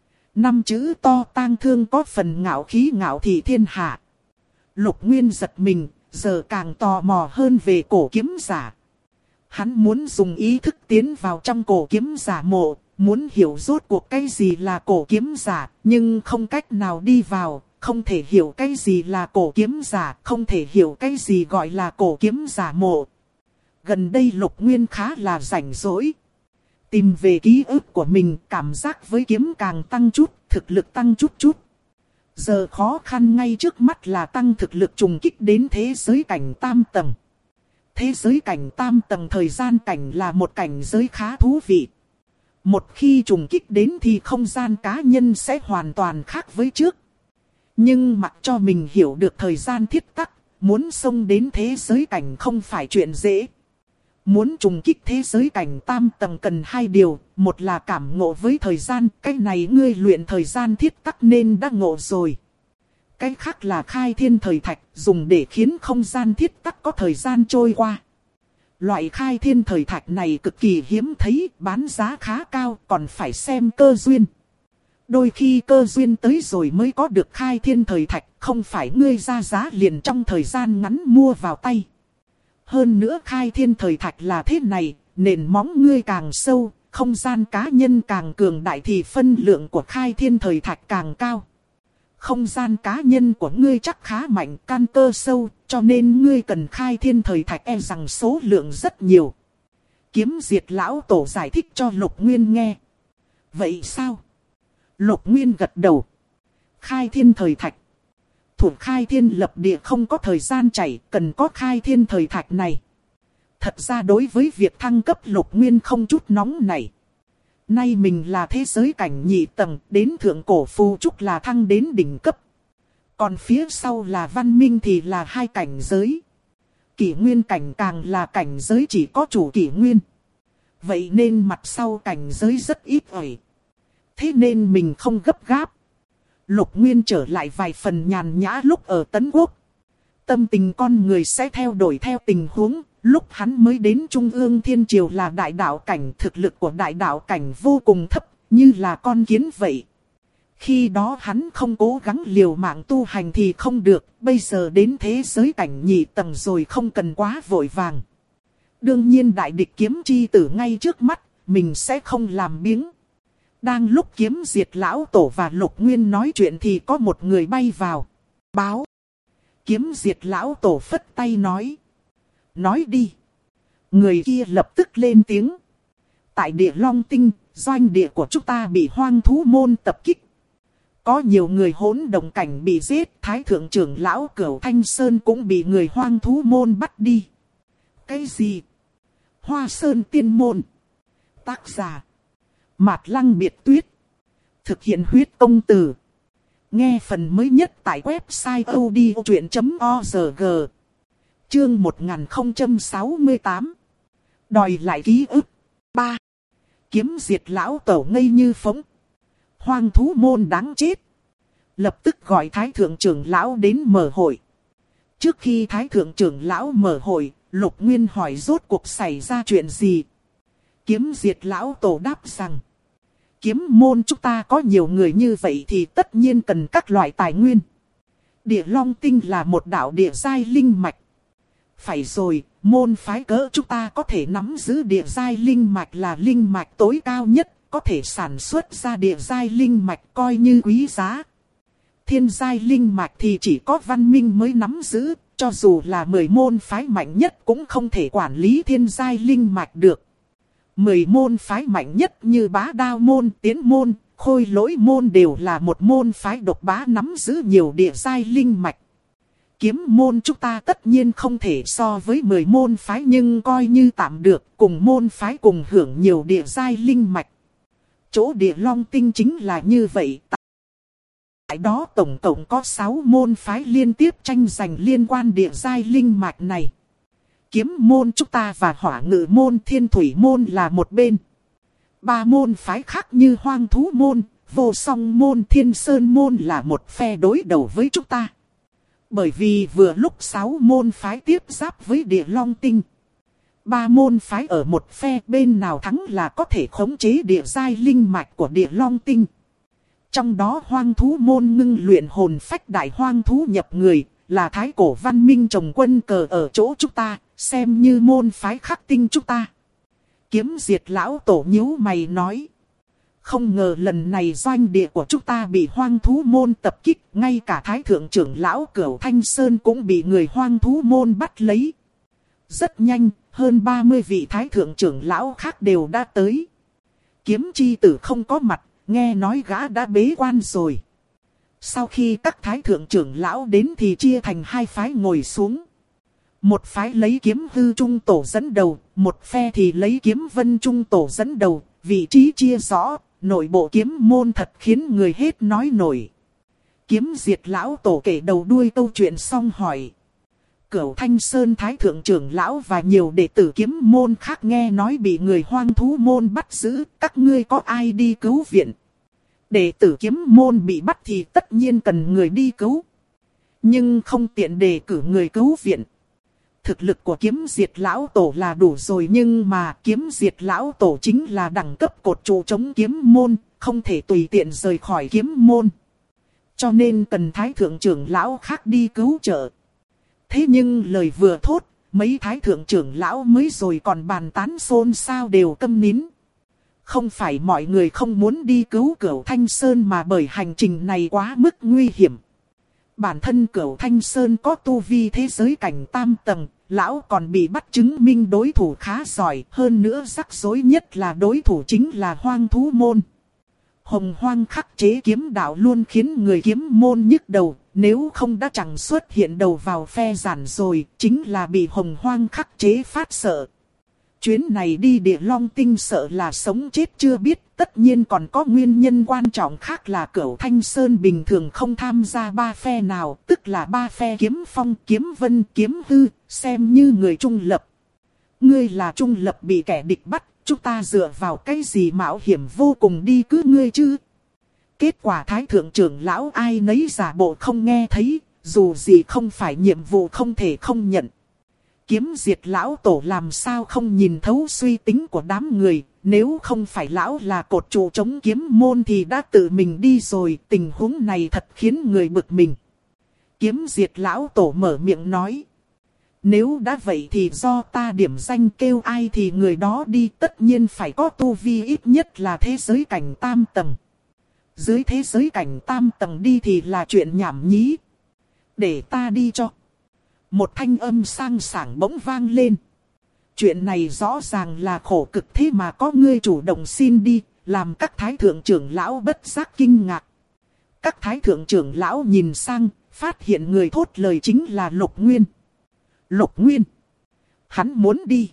5 chữ to tang thương có phần ngạo khí ngạo thị thiên hạ. Lục Nguyên giật mình, giờ càng tò mò hơn về cổ kiếm giả. Hắn muốn dùng ý thức tiến vào trong cổ kiếm giả mộ, muốn hiểu rốt cuộc cái gì là cổ kiếm giả, nhưng không cách nào đi vào, không thể hiểu cái gì là cổ kiếm giả, không thể hiểu cái gì gọi là cổ kiếm giả mộ. Gần đây Lục Nguyên khá là rảnh rỗi. Tìm về ký ức của mình, cảm giác với kiếm càng tăng chút, thực lực tăng chút chút. Giờ khó khăn ngay trước mắt là tăng thực lực trùng kích đến thế giới cảnh tam tầng. Thế giới cảnh tam tầng thời gian cảnh là một cảnh giới khá thú vị. Một khi trùng kích đến thì không gian cá nhân sẽ hoàn toàn khác với trước. Nhưng mặc cho mình hiểu được thời gian thiết tắc, muốn xông đến thế giới cảnh không phải chuyện dễ. Muốn trùng kích thế giới cảnh tam tầng cần 2 điều, một là cảm ngộ với thời gian, cái này ngươi luyện thời gian thiết tắc nên đã ngộ rồi. Cái khác là khai thiên thời thạch, dùng để khiến không gian thiết tắc có thời gian trôi qua. Loại khai thiên thời thạch này cực kỳ hiếm thấy, bán giá khá cao, còn phải xem cơ duyên. Đôi khi cơ duyên tới rồi mới có được khai thiên thời thạch, không phải ngươi ra giá liền trong thời gian ngắn mua vào tay. Hơn nữa khai thiên thời thạch là thế này, nền móng ngươi càng sâu, không gian cá nhân càng cường đại thì phân lượng của khai thiên thời thạch càng cao. Không gian cá nhân của ngươi chắc khá mạnh, căn cơ sâu, cho nên ngươi cần khai thiên thời thạch rằng số lượng rất nhiều. Kiếm Diệt lão tổ giải thích cho Lục Nguyên nghe. Vậy sao? Lục Nguyên gật đầu. Khai thiên thời thạch. Thủ khai thiên lập địa không có thời gian chảy, cần có khai thiên thời thạch này. Thật ra đối với việc thăng cấp Lục Nguyên không chút nóng này. Nay mình là thế giới cảnh nhị tầng, đến thượng cổ phù trúc là thăng đến đỉnh cấp. Còn phía sau là văn minh thì là 2 cảnh giới. Kỷ nguyên cảnh càng là cảnh giới chỉ có chủ kỷ nguyên. Vậy nên mặt sau cảnh giới rất ít ỏi. Thế nên mình không gấp gáp. Lục Nguyên trở lại vài phần nhàn nhã lúc ở Tấn Quốc. Tâm tình con người sẽ theo đổi theo tình huống. Lúc hắn mới đến Trung ương Thiên Triều là đại đạo cảnh, thực lực của đại đạo cảnh vô cùng thấp, như là con kiến vậy. Khi đó hắn không cố gắng liều mạng tu hành thì không được, bây giờ đến thế giới cảnh nhị tầng rồi không cần quá vội vàng. Đương nhiên đại địch kiếm chi tử ngay trước mắt, mình sẽ không làm biếng. Đang lúc Kiếm Diệt lão tổ và Lục Nguyên nói chuyện thì có một người bay vào. Báo. Kiếm Diệt lão tổ phất tay nói. Nói đi. Người kia lập tức lên tiếng. Tại địa Long Tinh, doanh địa của chúng ta bị hoang thú môn tập kích. Có nhiều người hỗn động cảnh bị giết, Thái thượng trưởng lão Cửu Thanh Sơn cũng bị người hoang thú môn bắt đi. Cái gì? Hoa Sơn Tiên Môn. Tác giả Mạt Lăng Biệt Tuyết. Thực hiện huyết công từ. Nghe phần mới nhất tại website odchuyện.org. Chương 1068. Đòi lại ký ức. 3. Kiếm Diệt lão tổ ngây như phóng. Hoang thú môn đáng chết. Lập tức gọi Thái thượng trưởng lão đến mở hội. Trước khi Thái thượng trưởng lão mở hội, Lục Nguyên hỏi rốt cuộc xảy ra chuyện gì. Kiếm Diệt lão tổ đáp rằng. Kiếm môn chúng ta có nhiều người như vậy thì tất nhiên cần các loại tài nguyên. Địa Long Tinh là một đạo địa giai linh mạch. Phải rồi, môn phái cỡ chúng ta có thể nắm giữ địa giai linh mạch là linh mạch tối cao nhất, có thể sản xuất ra địa giai linh mạch coi như quý giá. Thiên giai linh mạch thì chỉ có văn minh mới nắm giữ, cho dù là 10 môn phái mạnh nhất cũng không thể quản lý thiên giai linh mạch được. 10 môn phái mạnh nhất như Bá Đao môn, Tiến môn, Khôi Lỗi môn đều là một môn phái độc bá nắm giữ nhiều địa giai linh mạch. Kiếm môn chúng ta tất nhiên không thể so với 10 môn phái nhưng coi như tạm được, cùng môn phái cùng hưởng nhiều địa giai linh mạch. Chỗ Địa Long Tinh chính là như vậy. Tại đó tổng cộng có 6 môn phái liên tiếp tranh giành liên quan địa giai linh mạch này. Kiếm môn chúng ta và Hỏa Ngự môn, Thiên Thủy môn là một bên. 3 môn phái khác như Hoang Thú môn, Vô Song môn, Thiên Sơn môn là một phe đối đầu với chúng ta. Bởi vì vừa lúc 6 môn phái tiếp giáp với Địa Long Tinh. 3 môn phái ở một phe, bên nào thắng là có thể khống chế địa giai linh mạch của Địa Long Tinh. Trong đó Hoang Thú môn ngưng luyện hồn phách đại hoang thú nhập người, là thái cổ văn minh trồng quân cờ ở chỗ chúng ta, xem như môn phái khắc tinh chúng ta. Kiếm Diệt lão tổ nhíu mày nói. Không ngờ lần này doanh địa của chúng ta bị Hoang Thú môn tập kích, ngay cả thái thượng trưởng lão Cửu Thanh Sơn cũng bị người Hoang Thú môn bắt lấy. Rất nhanh, hơn 30 vị thái thượng trưởng lão khác đều đã tới. Kiếm chi tử không có mặt, nghe nói gã đã bế quan rồi. Sau khi các thái thượng trưởng lão đến thì chia thành 2 phái ngồi xuống. Một phái lấy Kiếm Hư Trung tổ dẫn đầu, một phe thì lấy Kiếm Vân Trung tổ dẫn đầu, vị trí chia rõ, nội bộ kiếm môn thật khiến người hết nói nổi. Kiếm Diệt lão tổ kể đầu đuôi câu chuyện xong hỏi. Cửu Thanh Sơn thái thượng trưởng lão và nhiều đệ tử kiếm môn khác nghe nói bị người Hoang Thú môn bắt giữ, các ngươi có ai đi cứu viện? Đệ tử kiếm môn bị bắt thì tất nhiên cần người đi cứu. Nhưng không tiện đề cử người cứu viện. Thực lực của Kiếm Diệt lão tổ là đủ rồi, nhưng mà Kiếm Diệt lão tổ chính là đẳng cấp cột trụ chống kiếm môn, không thể tùy tiện rời khỏi kiếm môn. Cho nên cần thái thượng trưởng lão khác đi cứu trợ. Thế nhưng lời vừa thốt, mấy thái thượng trưởng lão mới rồi còn bàn tán xôn xao đều câm nín. Không phải mọi người không muốn đi cứu Cửu Thanh Sơn mà bởi hành trình này quá mức nguy hiểm. Bản thân Cửu Thanh Sơn có tu vi thế giới cảnh tam tầng, lão còn bị bắt chứng minh đối thủ khá giỏi, hơn nữa rắc rối nhất là đối thủ chính là Hoang Thú môn. Hồng Hoang khắc chế kiếm đạo luôn khiến người kiếm môn nhức đầu, nếu không đã chẳng xuất hiện đầu vào phe giản rồi, chính là bị Hồng Hoang khắc chế phát sợ. Chuyến này đi Địa Long Tinh sợ là sống chết chưa biết, tất nhiên còn có nguyên nhân quan trọng khác là Cửu Thanh Sơn bình thường không tham gia 3 phe nào, tức là 3 phe Kiếm Phong, Kiếm Vân, Kiếm Hư, xem như người trung lập. Ngươi là trung lập bị kẻ địch bắt, chúng ta dựa vào cái gì mạo hiểm vô cùng đi cứu ngươi chứ? Kết quả thái thượng trưởng lão ai nấy giả bộ không nghe thấy, dù gì không phải nhiệm vụ không thể không nhận. Kiếm Diệt lão tổ làm sao không nhìn thấu suy tính của đám người, nếu không phải lão là cột trụ chống kiếm môn thì đã tự mình đi rồi, tình huống này thật khiến người bực mình. Kiếm Diệt lão tổ mở miệng nói. Nếu đã vậy thì do ta điểm danh kêu ai thì người đó đi, tất nhiên phải có tu vi ít nhất là thế giới cảnh tam tầng. Dưới thế giới cảnh tam tầng đi thì là chuyện nhảm nhí. Để ta đi cho. Một thanh âm sang sảng bỗng vang lên. Chuyện này rõ ràng là khổ cực thế mà có ngươi chủ động xin đi, làm các thái thượng trưởng lão bất giác kinh ngạc. Các thái thượng trưởng lão nhìn sang, phát hiện người thốt lời chính là Lục Nguyên. Lục Nguyên. Hắn muốn đi.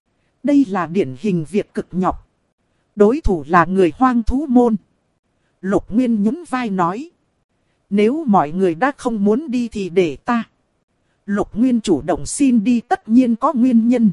Đây là điển hình việc cực nhọc. Đối thủ là người Hoang Thú môn. Lục Nguyên nhún vai nói. Nếu mọi người đã không muốn đi thì để ta. Lục Nguyên chủ động xin đi tất nhiên có nguyên nhân.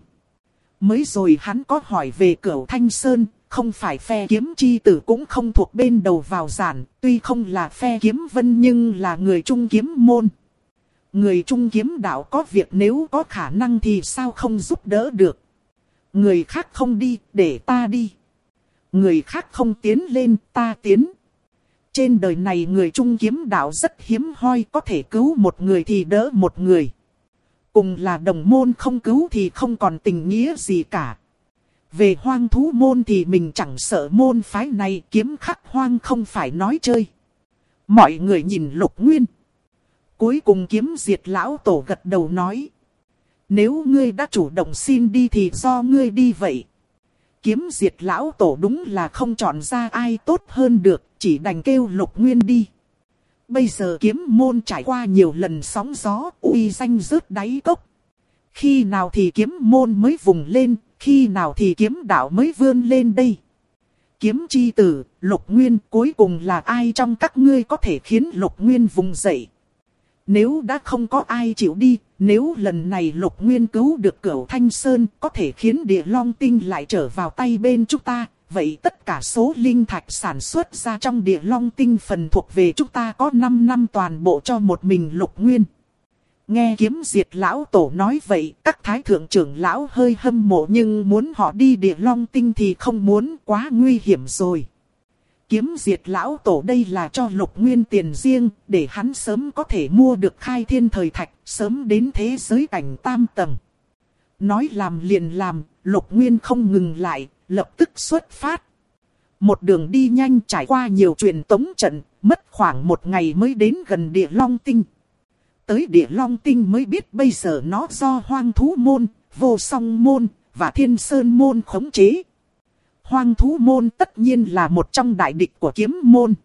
Mới rồi hắn có hỏi về Cửu Thanh Sơn, không phải phe Kiếm Chi Tử cũng không thuộc bên đầu vào giản, tuy không là phe Kiếm Vân nhưng là người Trung Kiếm môn. Người Trung Kiếm đạo có việc nếu có khả năng thì sao không giúp đỡ được. Người khác không đi, để ta đi. Người khác không tiến lên, ta tiến. Trên đời này người Trung Kiếm đạo rất hiếm hoi, có thể cứu một người thì đỡ một người. Cùng là đồng môn không cứu thì không còn tình nghĩa gì cả. Về Hoang Thú môn thì mình chẳng sợ môn phái này, kiếm khắc hoang không phải nói chơi. Mọi người nhìn Lục Nguyên. Cuối cùng kiếm diệt lão tổ gật đầu nói. Nếu ngươi đã chủ động xin đi thì do ngươi đi vậy. Kiếm diệt lão tổ đúng là không chọn ra ai tốt hơn được, chỉ đành kêu Lục Nguyên đi. Bây giờ kiếm môn trải qua nhiều lần sóng gió, uy danh rớt đáy cốc. Khi nào thì kiếm môn mới vùng lên, khi nào thì kiếm đạo mới vươn lên đây. Kiếm chi tử, Lục Nguyên, cuối cùng là ai trong các ngươi có thể khiến Lục Nguyên vùng dậy? Nếu đã không có ai chịu đi, nếu lần này Lục Nguyên cứu được Cửu Thanh Sơn, có thể khiến Địa Long Tinh lại trở vào tay bên chúng ta, vậy tất cả số linh thạch sản xuất ra trong Địa Long Tinh phần thuộc về chúng ta có 5 năm toàn bộ cho một mình Lục Nguyên. Nghe kiếm diệt lão tổ nói vậy, các thái thượng trưởng lão hơi hâm mộ nhưng muốn họ đi Địa Long Tinh thì không muốn, quá nguy hiểm rồi. Kiếm diệt lão tổ đây là cho Lục Nguyên tiền riêng, để hắn sớm có thể mua được khai thiên thời thạch, sớm đến thế giới cảnh tam tầng. Nói làm liền làm, Lục Nguyên không ngừng lại, lập tức xuất phát. Một đường đi nhanh trải qua nhiều truyền tống trận, mất khoảng 1 ngày mới đến gần Địa Long Tinh. Tới Địa Long Tinh mới biết bây giờ nó do Hoang Thú Môn, Vô Song Môn và Thiên Sơn Môn khống chế. Hoang Thú Môn tất nhiên là một trong đại địch của kiếm môn.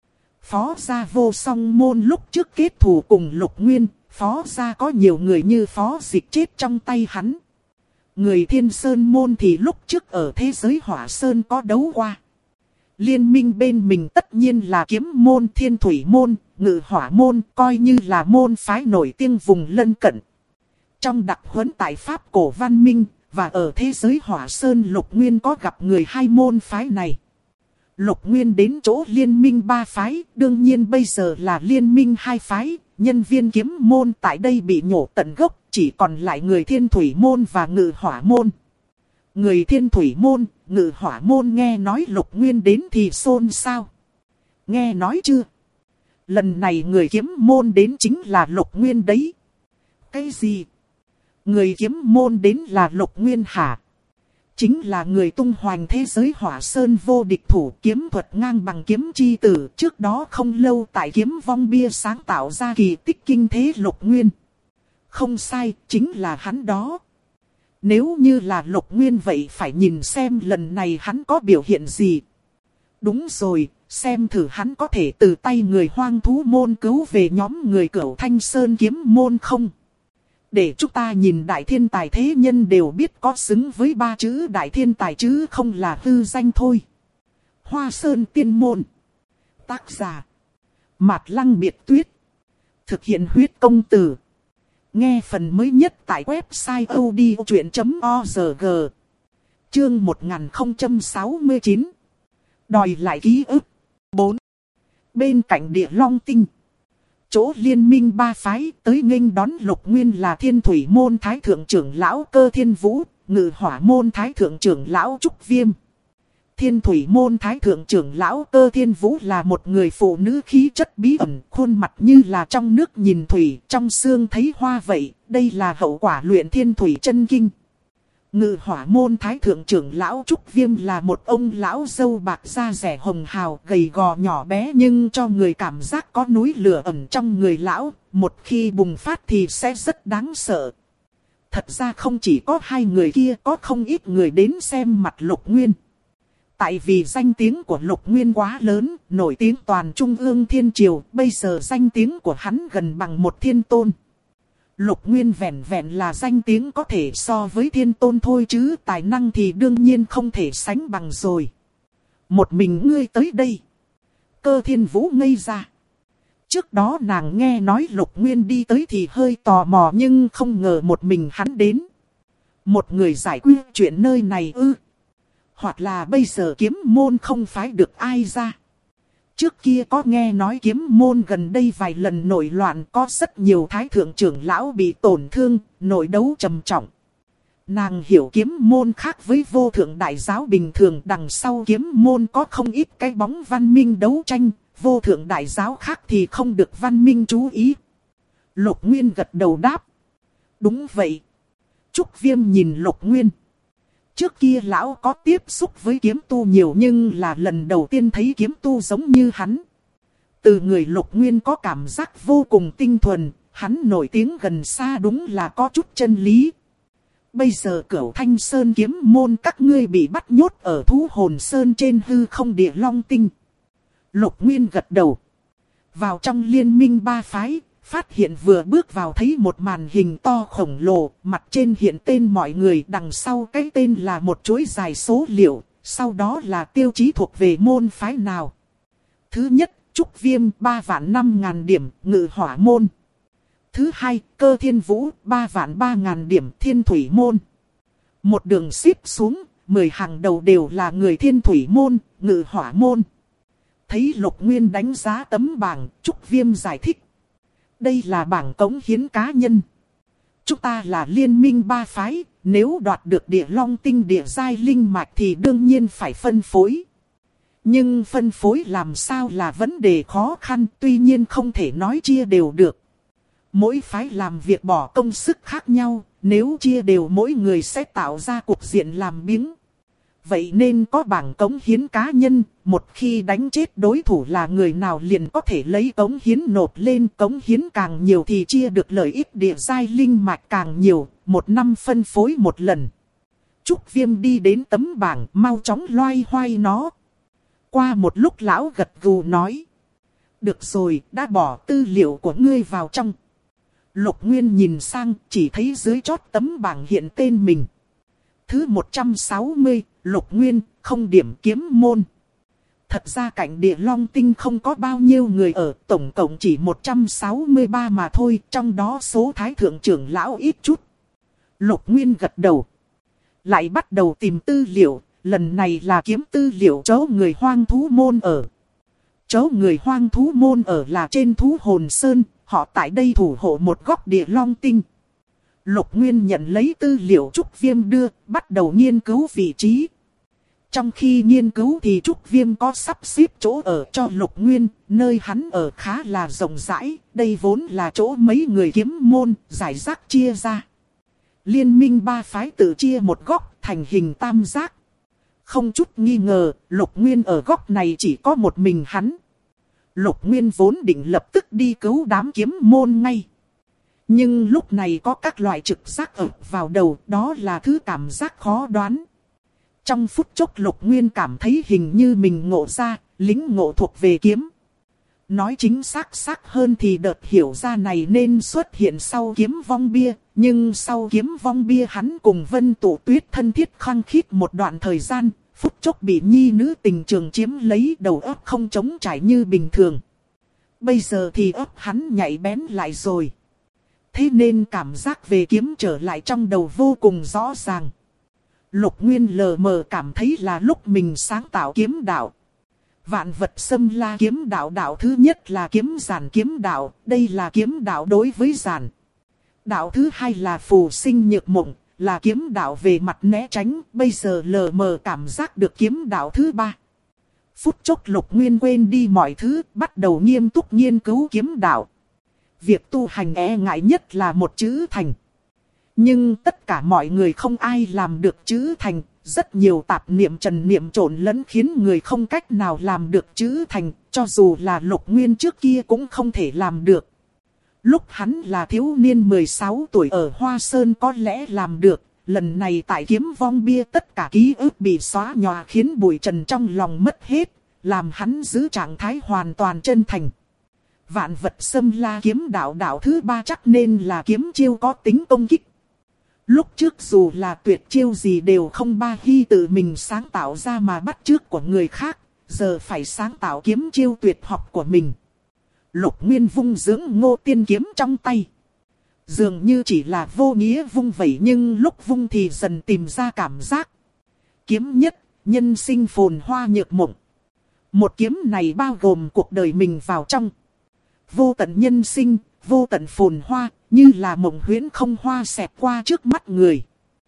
Phó gia Vô Song Môn lúc trước kết thù cùng Lục Nguyên, phó gia có nhiều người như Phó Dịch chết trong tay hắn. Người Thiên Sơn Môn thì lúc trước ở thế giới Hỏa Sơn có đấu qua. Liên minh bên mình tất nhiên là kiếm môn, Thiên Thủy Môn, Ngự Hỏa Môn, coi như là môn phái nổi tiếng vùng lân cận. Trong đặc huấn tại Pháp cổ văn minh, và ở thế giới Hỏa Sơn Lục Nguyên có gặp người hai môn phái này. Lục Nguyên đến chỗ liên minh 3 phái, đương nhiên bây giờ là liên minh 2 phái, nhân viên kiếm môn tại đây bị nhổ tận gốc, chỉ còn lại người Thiên Thủy Môn và Ngự Hỏa Môn. Người Thiên Thủy Môn, Ngự Hỏa Môn nghe nói Lục Nguyên đến thì xôn xao. Nghe nói chưa? Lần này người kiếm môn đến chính là Lục Nguyên đấy. Cái gì? Người kiếm môn đến là Lục Nguyên hả? Chính là người tung hoành thế giới Hỏa Sơn vô địch thủ, kiếm thuật ngang bằng kiếm chi tử. Trước đó không lâu tại Kiếm Vong Bia sáng tạo ra kỳ tích kinh thế Lục Nguyên. Không sai, chính là hắn đó. Nếu như là Lục Nguyên vậy phải nhìn xem lần này hắn có biểu hiện gì. Đúng rồi, xem thử hắn có thể từ tay người Hoang Thú Môn cứu về nhóm người Cửu Thanh Sơn kiếm môn không? Để chúng ta nhìn đại thiên tài thế nhân đều biết có xứng với 3 chữ đại thiên tài chứ không là hư danh thôi. Hoa Sơn Tiên Môn. Tác giả Mạt Lăng Biệt Tuyết. Thực hiện huyết công từ. Nghe phần mới nhất tại website odchuyện.org. Chương 1069. Đòi lại ký ức. 4. Bên cạnh Địa Long Tinh. Chỗ liên minh 3 phái tới nghênh đón Lục Nguyên là Thiên Thủy Môn Thái Thượng trưởng lão Cơ Thiên Vũ, Ngự Hỏa Môn Thái Thượng trưởng lão Trúc Viêm. Thiên Thủy Môn Thái Thượng trưởng lão Cơ Thiên Vũ là một người phụ nữ khí chất bí ẩn, khuôn mặt như là trong nước nhìn thủy, trong xương thấy hoa vậy, đây là hậu quả luyện Thiên Thủy chân kinh. Ngự Hỏa Môn Thái Thượng trưởng lão Trúc Viêm là một ông lão râu bạc da rẻ hồng hào, gầy gò nhỏ bé nhưng cho người cảm giác có núi lửa ẩn trong người lão, một khi bùng phát thì sẽ rất đáng sợ. Thật ra không chỉ có 2 người kia, có không ít người đến xem mặt Lục Nguyên. Tại vì danh tiếng của Lục Nguyên quá lớn, nổi tiếng toàn Trung ương Thiên Triều, bây giờ danh tiếng của hắn gần bằng một thiên tôn. Lục Nguyên vẹn vẹn là danh tiếng có thể so với thiên tôn thôi chứ tài năng thì đương nhiên không thể sánh bằng rồi. Một mình ngươi tới đây. Cơ Thiên Vũ ngây ra. Trước đó nàng nghe nói Lục Nguyên đi tới thì hơi tò mò nhưng không ngờ một mình hắn đến. Một người giải quyết chuyện nơi này ư? Hoặc là bây giờ kiếm môn không phái được ai ra. Trước kia có nghe nói kiếm môn gần đây vài lần nổi loạn, có rất nhiều thái thượng trưởng lão bị tổn thương, nội đấu trầm trọng. Nàng hiểu kiếm môn khác với vô thượng đại giáo bình thường, đằng sau kiếm môn có không ít cái bóng văn minh đấu tranh, vô thượng đại giáo khác thì không được văn minh chú ý. Lục Nguyên gật đầu đáp. Đúng vậy. Trúc Viêm nhìn Lục Nguyên. Trước kia lão có tiếp xúc với kiếm tu nhiều nhưng là lần đầu tiên thấy kiếm tu giống như hắn. Từ người Lục Nguyên có cảm giác vô cùng tinh thuần, hắn nổi tiếng gần xa đúng là có chút chân lý. Bây giờ Cửu Thanh Sơn kiếm môn các ngươi bị bắt nhốt ở Thú Hồn Sơn trên hư không địa long tinh. Lục Nguyên gật đầu. Vào trong liên minh ba phái, phát hiện vừa bước vào thấy một màn hình to khổng lồ, mặt trên hiện tên mọi người, đằng sau cái tên là một chuỗi dài số liệu, sau đó là tiêu chí thuộc về môn phái nào. Thứ nhất, Trúc Viêm 3.500.000 điểm, Ngự Hỏa môn. Thứ hai, Cơ Thiên Vũ 3.300.000 điểm, Thiên Thủy môn. Một đường xếp xuống, 10 hàng đầu đều là người Thiên Thủy môn, Ngự Hỏa môn. Thấy Lục Nguyên đánh giá tấm bảng, Trúc Viêm giải thích. Đây là bảng cống hiến cá nhân. Chúng ta là liên minh ba phái, nếu đoạt được địa long tinh địa giai linh mạch thì đương nhiên phải phân phối. Nhưng phân phối làm sao là vấn đề khó khăn, tuy nhiên không thể nói chia đều được. Mỗi phái làm việc bỏ công sức khác nhau, nếu chia đều mỗi người sẽ tạo ra cục diện làm biếng. Vậy nên có bảng cống hiến cá nhân, một khi đánh chết đối thủ là người nào liền có thể lấy cống hiến nộp lên, cống hiến càng nhiều thì chia được lợi ích địa giai linh mạch càng nhiều, một năm phân phối một lần. Trúc Viêm đi đến tấm bảng, mau chóng loay hoay nó. Qua một lúc lão gật gù nói. Được rồi, đã bỏ tư liệu của ngươi vào trong. Lục Nguyên nhìn sang, chỉ thấy dưới chót tấm bảng hiện tên mình. Thứ 160, Lục Nguyên, không điểm kiếm môn. Thật ra cạnh địa long tinh không có bao nhiêu người ở, tổng cộng chỉ 163 mà thôi, trong đó số thái thượng trưởng lão ít chút. Lục Nguyên gật đầu. Lại bắt đầu tìm tư liệu, lần này là kiếm tư liệu chỗ người hoang thú môn ở. Chỗ người hoang thú môn ở là trên Thú Hồn Sơn, họ tại đây thủ hộ một góc địa long tinh. Lục Nguyên nhận lấy tư liệu Trúc Viêm đưa, bắt đầu nghiên cứu vị trí. Trong khi nghiên cứu thì Trúc Viêm có sắp xếp chỗ ở cho Lục Nguyên, nơi hắn ở khá là rộng rãi, đây vốn là chỗ mấy người kiếm môn, giải rác chia ra. Liên minh ba phái tự chia một góc thành hình tam giác. Không chút nghi ngờ, Lục Nguyên ở góc này chỉ có một mình hắn. Lục Nguyên vốn định lập tức đi cứu đám kiếm môn ngay. Nhưng lúc này có các loại trực giác ập vào đầu, đó là thứ cảm giác khó đoán. Trong phút chốc Lục Nguyên cảm thấy hình như mình ngộ ra, lính ngộ thuộc về kiếm. Nói chính xác hơn thì đợt hiểu ra này nên xuất hiện sau kiếm vong bia. Nhưng sau kiếm vong bia hắn cùng Vân Tụ Tuyết thân thiết khăng khít một đoạn thời gian. Phút chốc bị nhi nữ tình trường chiếm lấy, đầu óc không trống trải như bình thường. Bây giờ thì óc hắn nhạy bén lại rồi. Thế nên cảm giác về kiếm trở lại trong đầu vô cùng rõ ràng. Lục Nguyên lờ mờ cảm thấy là lúc mình sáng tạo kiếm đạo. Vạn vật xâm la kiếm đạo, đạo thứ nhất là kiếm giản kiếm đạo, đây là kiếm đạo đối với giản. Đạo thứ hai là phù sinh nhược mộng, là kiếm đạo về mặt né tránh, bây giờ lờ mờ cảm giác được kiếm đạo thứ ba. Phút chốc Lục Nguyên quên đi mọi thứ, bắt đầu nghiêm túc nghiên cứu kiếm đạo. Việc tu hành ngại nhất là một chữ thành. Nhưng tất cả mọi người không ai làm được chữ thành, rất nhiều tạp niệm trần niệm trộn lẫn khiến người không cách nào làm được chữ thành, cho dù là Lục Nguyên trước kia cũng không thể làm được. Lúc hắn là thiếu niên 16 tuổi ở Hoa Sơn có lẽ làm được, lần này tại kiếm vong bia tất cả ký ức bị xóa nhòa khiến bụi trần trong lòng mất hết, làm hắn giữ trạng thái hoàn toàn chân thành. Vạn vật xâm la kiếm đạo, đạo thứ ba chắc nên là kiếm chiêu có tính công kích. Lúc trước dù là tuyệt chiêu gì đều không ba hy tự mình sáng tạo ra mà bắt chước của người khác, giờ phải sáng tạo kiếm chiêu tuyệt học của mình. Lục Nguyên vung dưỡng Ngô Tiên kiếm trong tay. Dường như chỉ là vô nghĩa vung vẩy, nhưng lúc vung thì dần tìm ra cảm giác. Kiếm nhất, nhân sinh phồn hoa nhược mộng. Một kiếm này bao gồm cuộc đời mình vào trong. Vô tận nhân sinh, vô tận phồn hoa, như là mộng huyễn không hoa xẹt qua trước mắt người.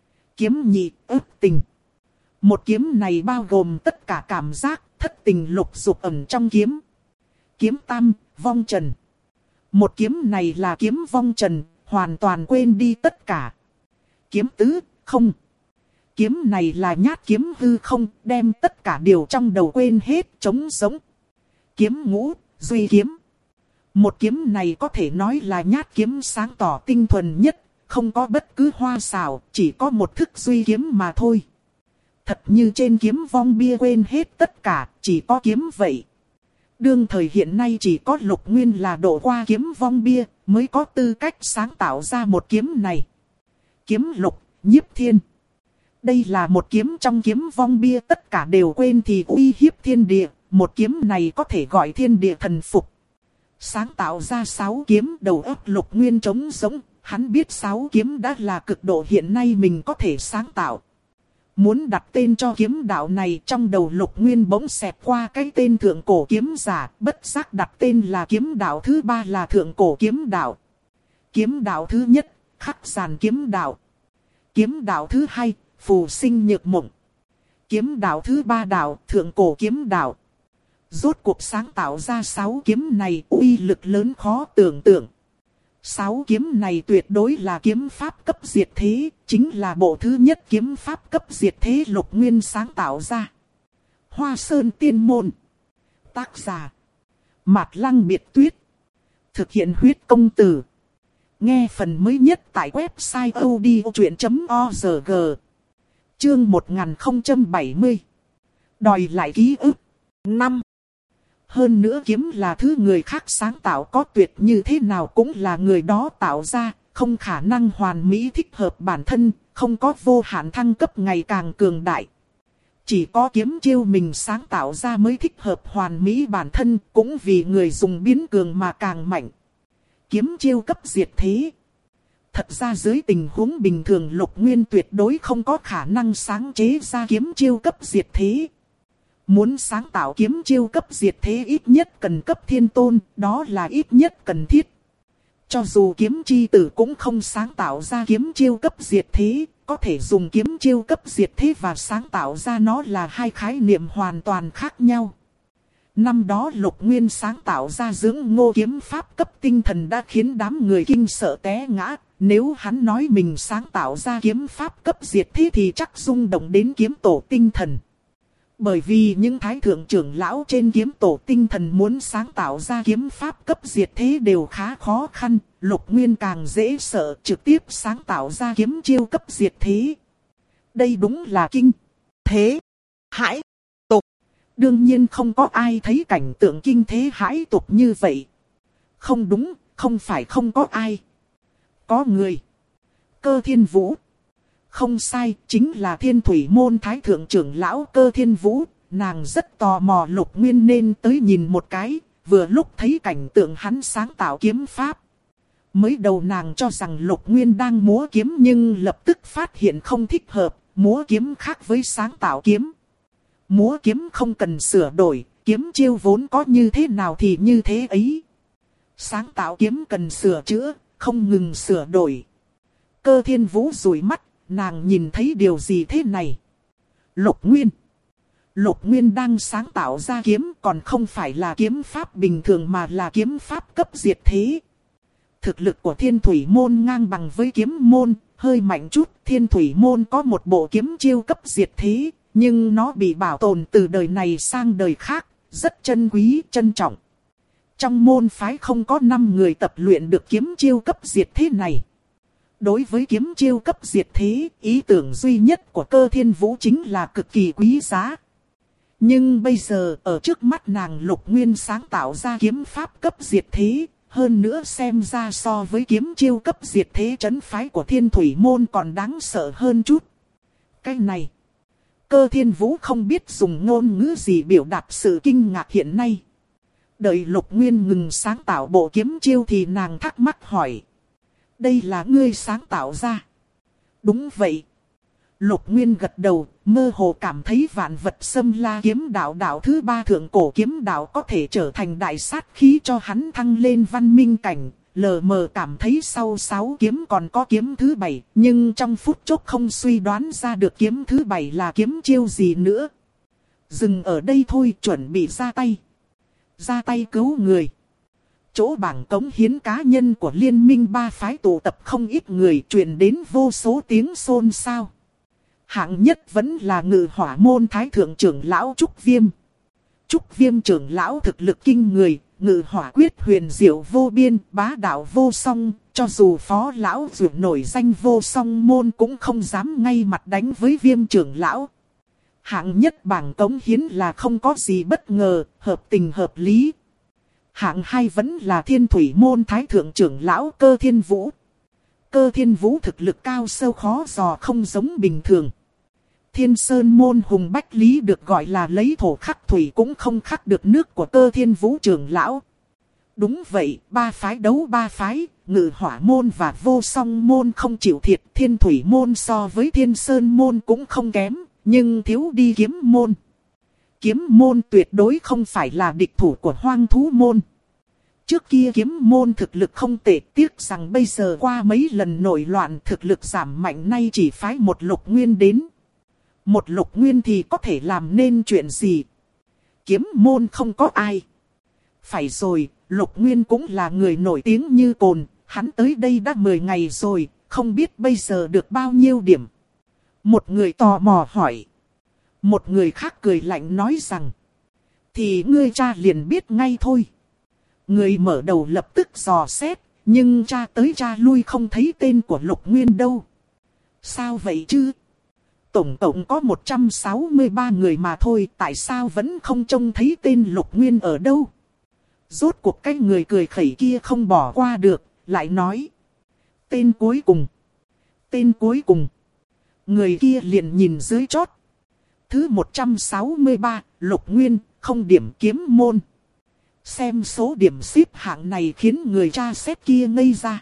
Kiếm nhị, ức tình. Một kiếm này bao gồm tất cả cảm giác, thất tình lục dục ẩn trong kiếm. Kiếm tam, vong trần. Một kiếm này là kiếm vong trần, hoàn toàn quên đi tất cả. Kiếm tứ, không. Kiếm này là nhát kiếm hư không, đem tất cả điều trong đầu quên hết, trống sống. Kiếm ngũ, Duy kiếm. Một kiếm này có thể nói là nhát kiếm sáng tỏ tinh thuần nhất, không có bất cứ hoa xảo, chỉ có một thức duy kiếm mà thôi. Thật như trên kiếm vong bia quên hết tất cả, chỉ có kiếm vậy. Đương thời hiện nay chỉ có Lục Nguyên là độ qua kiếm vong bia, mới có tư cách sáng tạo ra một kiếm này. Kiếm lục, nhiếp thiên. Đây là một kiếm trong kiếm vong bia, tất cả đều quên thì uy hiếp thiên địa, một kiếm này có thể gọi thiên địa thần phục. Sáng tạo ra 6 kiếm, đầu óc Lục Nguyên trống rỗng, hắn biết 6 kiếm đã là cực độ hiện nay mình có thể sáng tạo. Muốn đặt tên cho kiếm đạo này, trong đầu Lục Nguyên bỗng xẹt qua cái tên thượng cổ kiếm giả, bất giác đặt tên là kiếm đạo thứ 3 là thượng cổ kiếm đạo. Kiếm đạo thứ nhất, khắc giàn kiếm đạo. Kiếm đạo thứ 2, phù sinh nhược mộng. Kiếm đạo thứ 3 đạo, thượng cổ kiếm đạo. Rốt cuộc sáng tạo ra 6 kiếm này uy lực lớn khó tưởng tượng. 6 kiếm này tuyệt đối là kiếm pháp cấp diệt thế, chính là bộ thứ nhất kiếm pháp cấp diệt thế Lục Nguyên sáng tạo ra. Hoa Sơn Tiên Môn. Tác giả Mạt Lăng Biệt Tuyết. Thực hiện huyết công từ. Nghe phần mới nhất tại website odchuyện.org. Chương 1070. Đòi lại ký ức. 5. Hơn nữa kiếm là thứ người khác sáng tạo, có tuyệt như thế nào cũng là người đó tạo ra, không khả năng hoàn mỹ thích hợp bản thân, không có vô hạn thăng cấp ngày càng cường đại. Chỉ có kiếm chiêu mình sáng tạo ra mới thích hợp hoàn mỹ bản thân, cũng vì người dùng biến cường mà càng mạnh. Kiếm chiêu cấp diệt thế. Thật ra dưới tình huống bình thường Lục Nguyên tuyệt đối không có khả năng sáng chế ra kiếm chiêu cấp diệt thế. Muốn sáng tạo kiếm chiêu cấp diệt thế ít nhất cần cấp thiên tôn, đó là ít nhất cần thiết. Cho dù kiếm chi tử cũng không sáng tạo ra kiếm chiêu cấp diệt thế, có thể dùng kiếm chiêu cấp diệt thế và sáng tạo ra nó là hai khái niệm hoàn toàn khác nhau. Năm đó Lục Nguyên sáng tạo ra dưỡng ngô kiếm pháp cấp tinh thần đã khiến đám người kinh sợ té ngã. Nếu hắn nói mình sáng tạo ra kiếm pháp cấp diệt thế thì chắc rung động đến kiếm tổ tinh thần. Bởi vì những thái thượng trưởng lão trên kiếm tổ tinh thần muốn sáng tạo ra kiếm pháp cấp diệt thế đều khá khó khăn, Lục Nguyên càng dễ sợ trực tiếp sáng tạo ra kiếm chiêu cấp diệt thế. Đây đúng là kinh thế hãi tục. Đương nhiên không có ai thấy cảnh tượng kinh thế hãi tục như vậy. Không đúng, không phải không có ai. Có người. Cơ Thiên Vũ. Không sai, chính là Thiên Thủy Môn Thái Thượng trưởng lão Cơ Thiên Vũ. Nàng rất tò mò Lục Nguyên nên tới nhìn một cái, vừa lúc thấy cảnh tượng hắn sáng tạo kiếm pháp. Mới đầu nàng cho rằng Lục Nguyên đang múa kiếm nhưng lập tức phát hiện không thích hợp, múa kiếm khác với sáng tạo kiếm. Múa kiếm không cần sửa đổi, kiếm chiêu vốn có như thế nào thì như thế ấy. Sáng tạo kiếm cần sửa chữa, không ngừng sửa đổi. Cơ Thiên Vũ dụi mắt, nàng nhìn thấy điều gì thế này? Lục Nguyên đang sáng tạo ra kiếm còn không phải là kiếm pháp bình thường mà là kiếm pháp cấp diệt thế. Thực lực của Thiên Thủy Môn ngang bằng với kiếm môn, hơi mạnh chút. Thiên Thủy Môn có một bộ kiếm chiêu cấp diệt thế, nhưng nó bị bảo tồn từ đời này sang đời khác, rất chân quý, trân trọng. Trong môn phái không có 5 người tập luyện được kiếm chiêu cấp diệt thế này. Đối với kiếm chiêu cấp diệt thế, ý tưởng duy nhất của Cơ Thiên Vũ chính là cực kỳ quý giá. Nhưng bây giờ, ở trước mắt nàng Lục Nguyên sáng tạo ra kiếm pháp cấp diệt thế, hơn nữa xem ra so với kiếm chiêu cấp diệt thế trấn phái của Thiên Thủy Môn còn đáng sợ hơn chút. Cái này, Cơ Thiên Vũ không biết dùng ngôn ngữ gì biểu đạt sự kinh ngạc hiện nay. Đợi Lục Nguyên ngừng sáng tạo bộ kiếm chiêu thì nàng thắc mắc hỏi. Đây là ngươi sáng tạo ra? Đúng vậy. Lục Nguyên gật đầu, mơ hồ cảm thấy vạn vật xâm la kiếm đạo đạo thứ 3 thượng cổ kiếm đạo có thể trở thành đại sát khí cho hắn thăng lên văn minh cảnh. Lờ mờ cảm thấy sau 6 kiếm còn có kiếm thứ 7, nhưng trong phút chốc không suy đoán ra được kiếm thứ 7 là kiếm chiêu gì nữa. Dừng ở đây thôi, chuẩn bị ra tay. Ra tay cứu người. Chỗ bảng cống hiến cá nhân của liên minh 3 phái tụ tập không ít người, truyền đến vô số tiếng xôn xao. Hạng nhất vẫn là Ngự Hỏa Môn Thái Thượng trưởng lão Trúc Viêm. Trúc Viêm trưởng lão thực lực kinh người, ngự hỏa quyết huyền diệu vô biên, bá đạo vô song, cho dù phó lão dù nổi danh vô song môn cũng không dám ngay mặt đánh với Viêm trưởng lão. Hạng nhất bảng cống hiến là không có gì bất ngờ, hợp tình hợp lý. Hạng hai vẫn là Thiên Thủy môn thái thượng trưởng lão Cơ Thiên Vũ. Cơ Thiên Vũ thực lực cao sâu khó dò không giống bình thường. Thiên Sơn môn hùng bách lý được gọi là lấy thổ khắc thủy cũng không khắc được nước của Cơ Thiên Vũ trưởng lão. Đúng vậy, ba phái đấu ba phái, ngự hỏa môn và vô song môn không chịu thiệt. Thiên Thủy môn so với Thiên Sơn môn cũng không kém, nhưng thiếu đi kiếm môn. Kiếm môn tuyệt đối không phải là địch thủ của hoang thú môn. Trước kia kiếm môn thực lực không tệ, tiếc rằng bây giờ qua mấy lần nổi loạn thực lực giảm mạnh, nay chỉ phái một Lục Nguyên đến. Một Lục Nguyên thì có thể làm nên chuyện gì? Kiếm môn không có ai. Phải rồi, Lục Nguyên cũng là người nổi tiếng như cồn, hắn tới đây đã 10 ngày rồi, không biết bây giờ được bao nhiêu điểm. Một người tò mò hỏi. Một người khác cười lạnh nói rằng, thì ngươi cha liền biết ngay thôi. Người mở đầu lập tức dò xét, nhưng cha tới cha lui không thấy tên của Lục Nguyên đâu. Sao vậy chứ? Tổng cộng có 163 người mà thôi, tại sao vẫn không trông thấy tên Lục Nguyên ở đâu? Rốt cuộc cái người cười khẩy kia không bỏ qua được, lại nói. Tên cuối cùng. Tên cuối cùng. Người kia liền nhìn dưới chót. Thứ 163, Lục Nguyên, không điểm kiếm môn. Xem số điểm xếp hạng này khiến người cha xét kia ngây ra.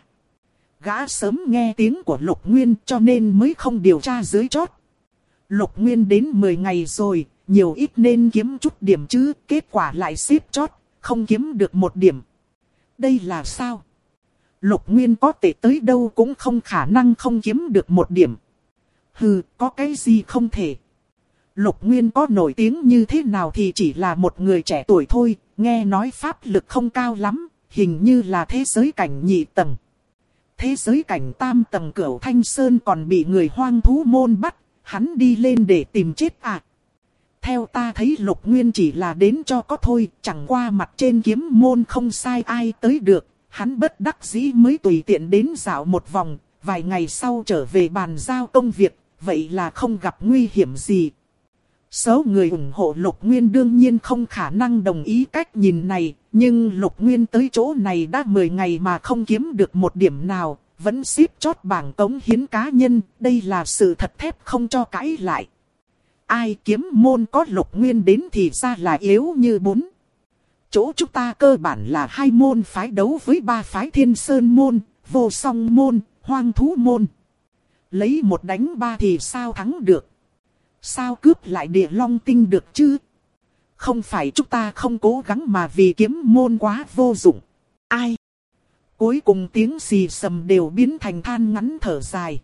Gã sớm nghe tiếng của Lục Nguyên cho nên mới không điều tra dưới chót. Lục Nguyên đến 10 ngày rồi, nhiều ít nên kiếm chút điểm chứ, kết quả lại xếp chót, không kiếm được một điểm. Đây là sao? Lục Nguyên có tệ tới đâu cũng không khả năng không kiếm được một điểm. Hừ, có cái gì không thể. Lục Nguyên có nổi tiếng như thế nào thì chỉ là một người trẻ tuổi thôi, nghe nói pháp lực không cao lắm, hình như là thế giới cảnh nhị tầng. Thế giới cảnh tam tầng Cửu Thanh Sơn còn bị người hoang thú môn bắt, hắn đi lên để tìm chết à. Theo ta thấy Lục Nguyên chỉ là đến cho có thôi, chẳng qua mặt trên kiếm môn không sai ai tới được, hắn bất đắc dĩ mới tùy tiện đến dạo một vòng, vài ngày sau trở về bàn giao công việc, vậy là không gặp nguy hiểm gì. Số người ủng hộ Lục Nguyên đương nhiên không khả năng đồng ý cách nhìn này, nhưng Lục Nguyên tới chỗ này đã 10 ngày mà không kiếm được một điểm nào, vẫn xếp chót bảng cống hiến cá nhân, đây là sự thật thép không cho cãi lại. Ai kiếm môn có Lục Nguyên đến thì ra là yếu như bún. Chỗ chúng ta cơ bản là 2 môn phái đấu với 3 phái Thiên Sơn môn, vô song môn, hoang thú môn. Lấy 1 đánh 3 thì sao thắng được? Sao cướp lại địa long tinh được chứ? Không phải chúng ta không cố gắng mà vì kiếm môn quá vô dụng. Ai? Cuối cùng tiếng xì sầm đều biến thành than ngắn thở dài.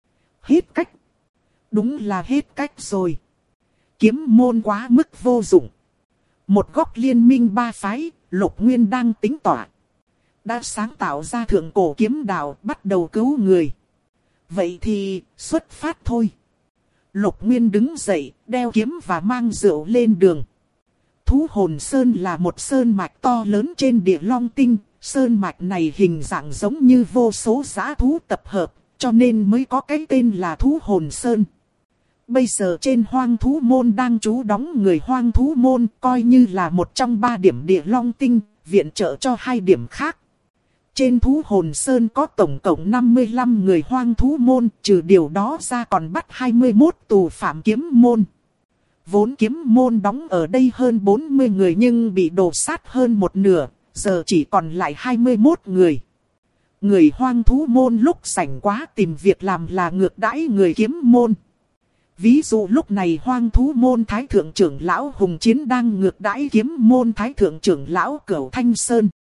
Hết cách. Đúng là hết cách rồi. Kiếm môn quá mức vô dụng. Một góc liên minh 3 phái, Lục Nguyên đang tính tỏa. Đã sáng tạo ra thượng cổ kiếm đạo, bắt đầu cứu người. Vậy thì xuất phát thôi. Lục Nguyên đứng dậy, đeo kiếm và mang rượu lên đường. Thú Hồn Sơn là một sơn mạch to lớn trên địa Long Tinh. Sơn mạch này hình dạng giống như vô số dã thú tập hợp, cho nên mới có cái tên là Thú Hồn Sơn. Bây giờ trên hoang thú môn đang trú đóng người hoang thú môn, coi như là một trong 3 điểm địa Long Tinh, viện trợ cho 2 điểm khác. Trên Thú Hồn Sơn có tổng cộng 55 người hoang thú môn, trừ điều đó ra còn bắt 21 tù phạm kiếm môn. Vốn kiếm môn đóng ở đây hơn 40 người nhưng bị đổ sát hơn một nửa, giờ chỉ còn lại 21 người. Người hoang thú môn lúc rảnh quá tìm việc làm là ngược đãi người kiếm môn. Ví dụ lúc này hoang thú môn thái thượng trưởng lão Hùng Chiến đang ngược đãi kiếm môn thái thượng trưởng lão Cửu Thanh Sơn.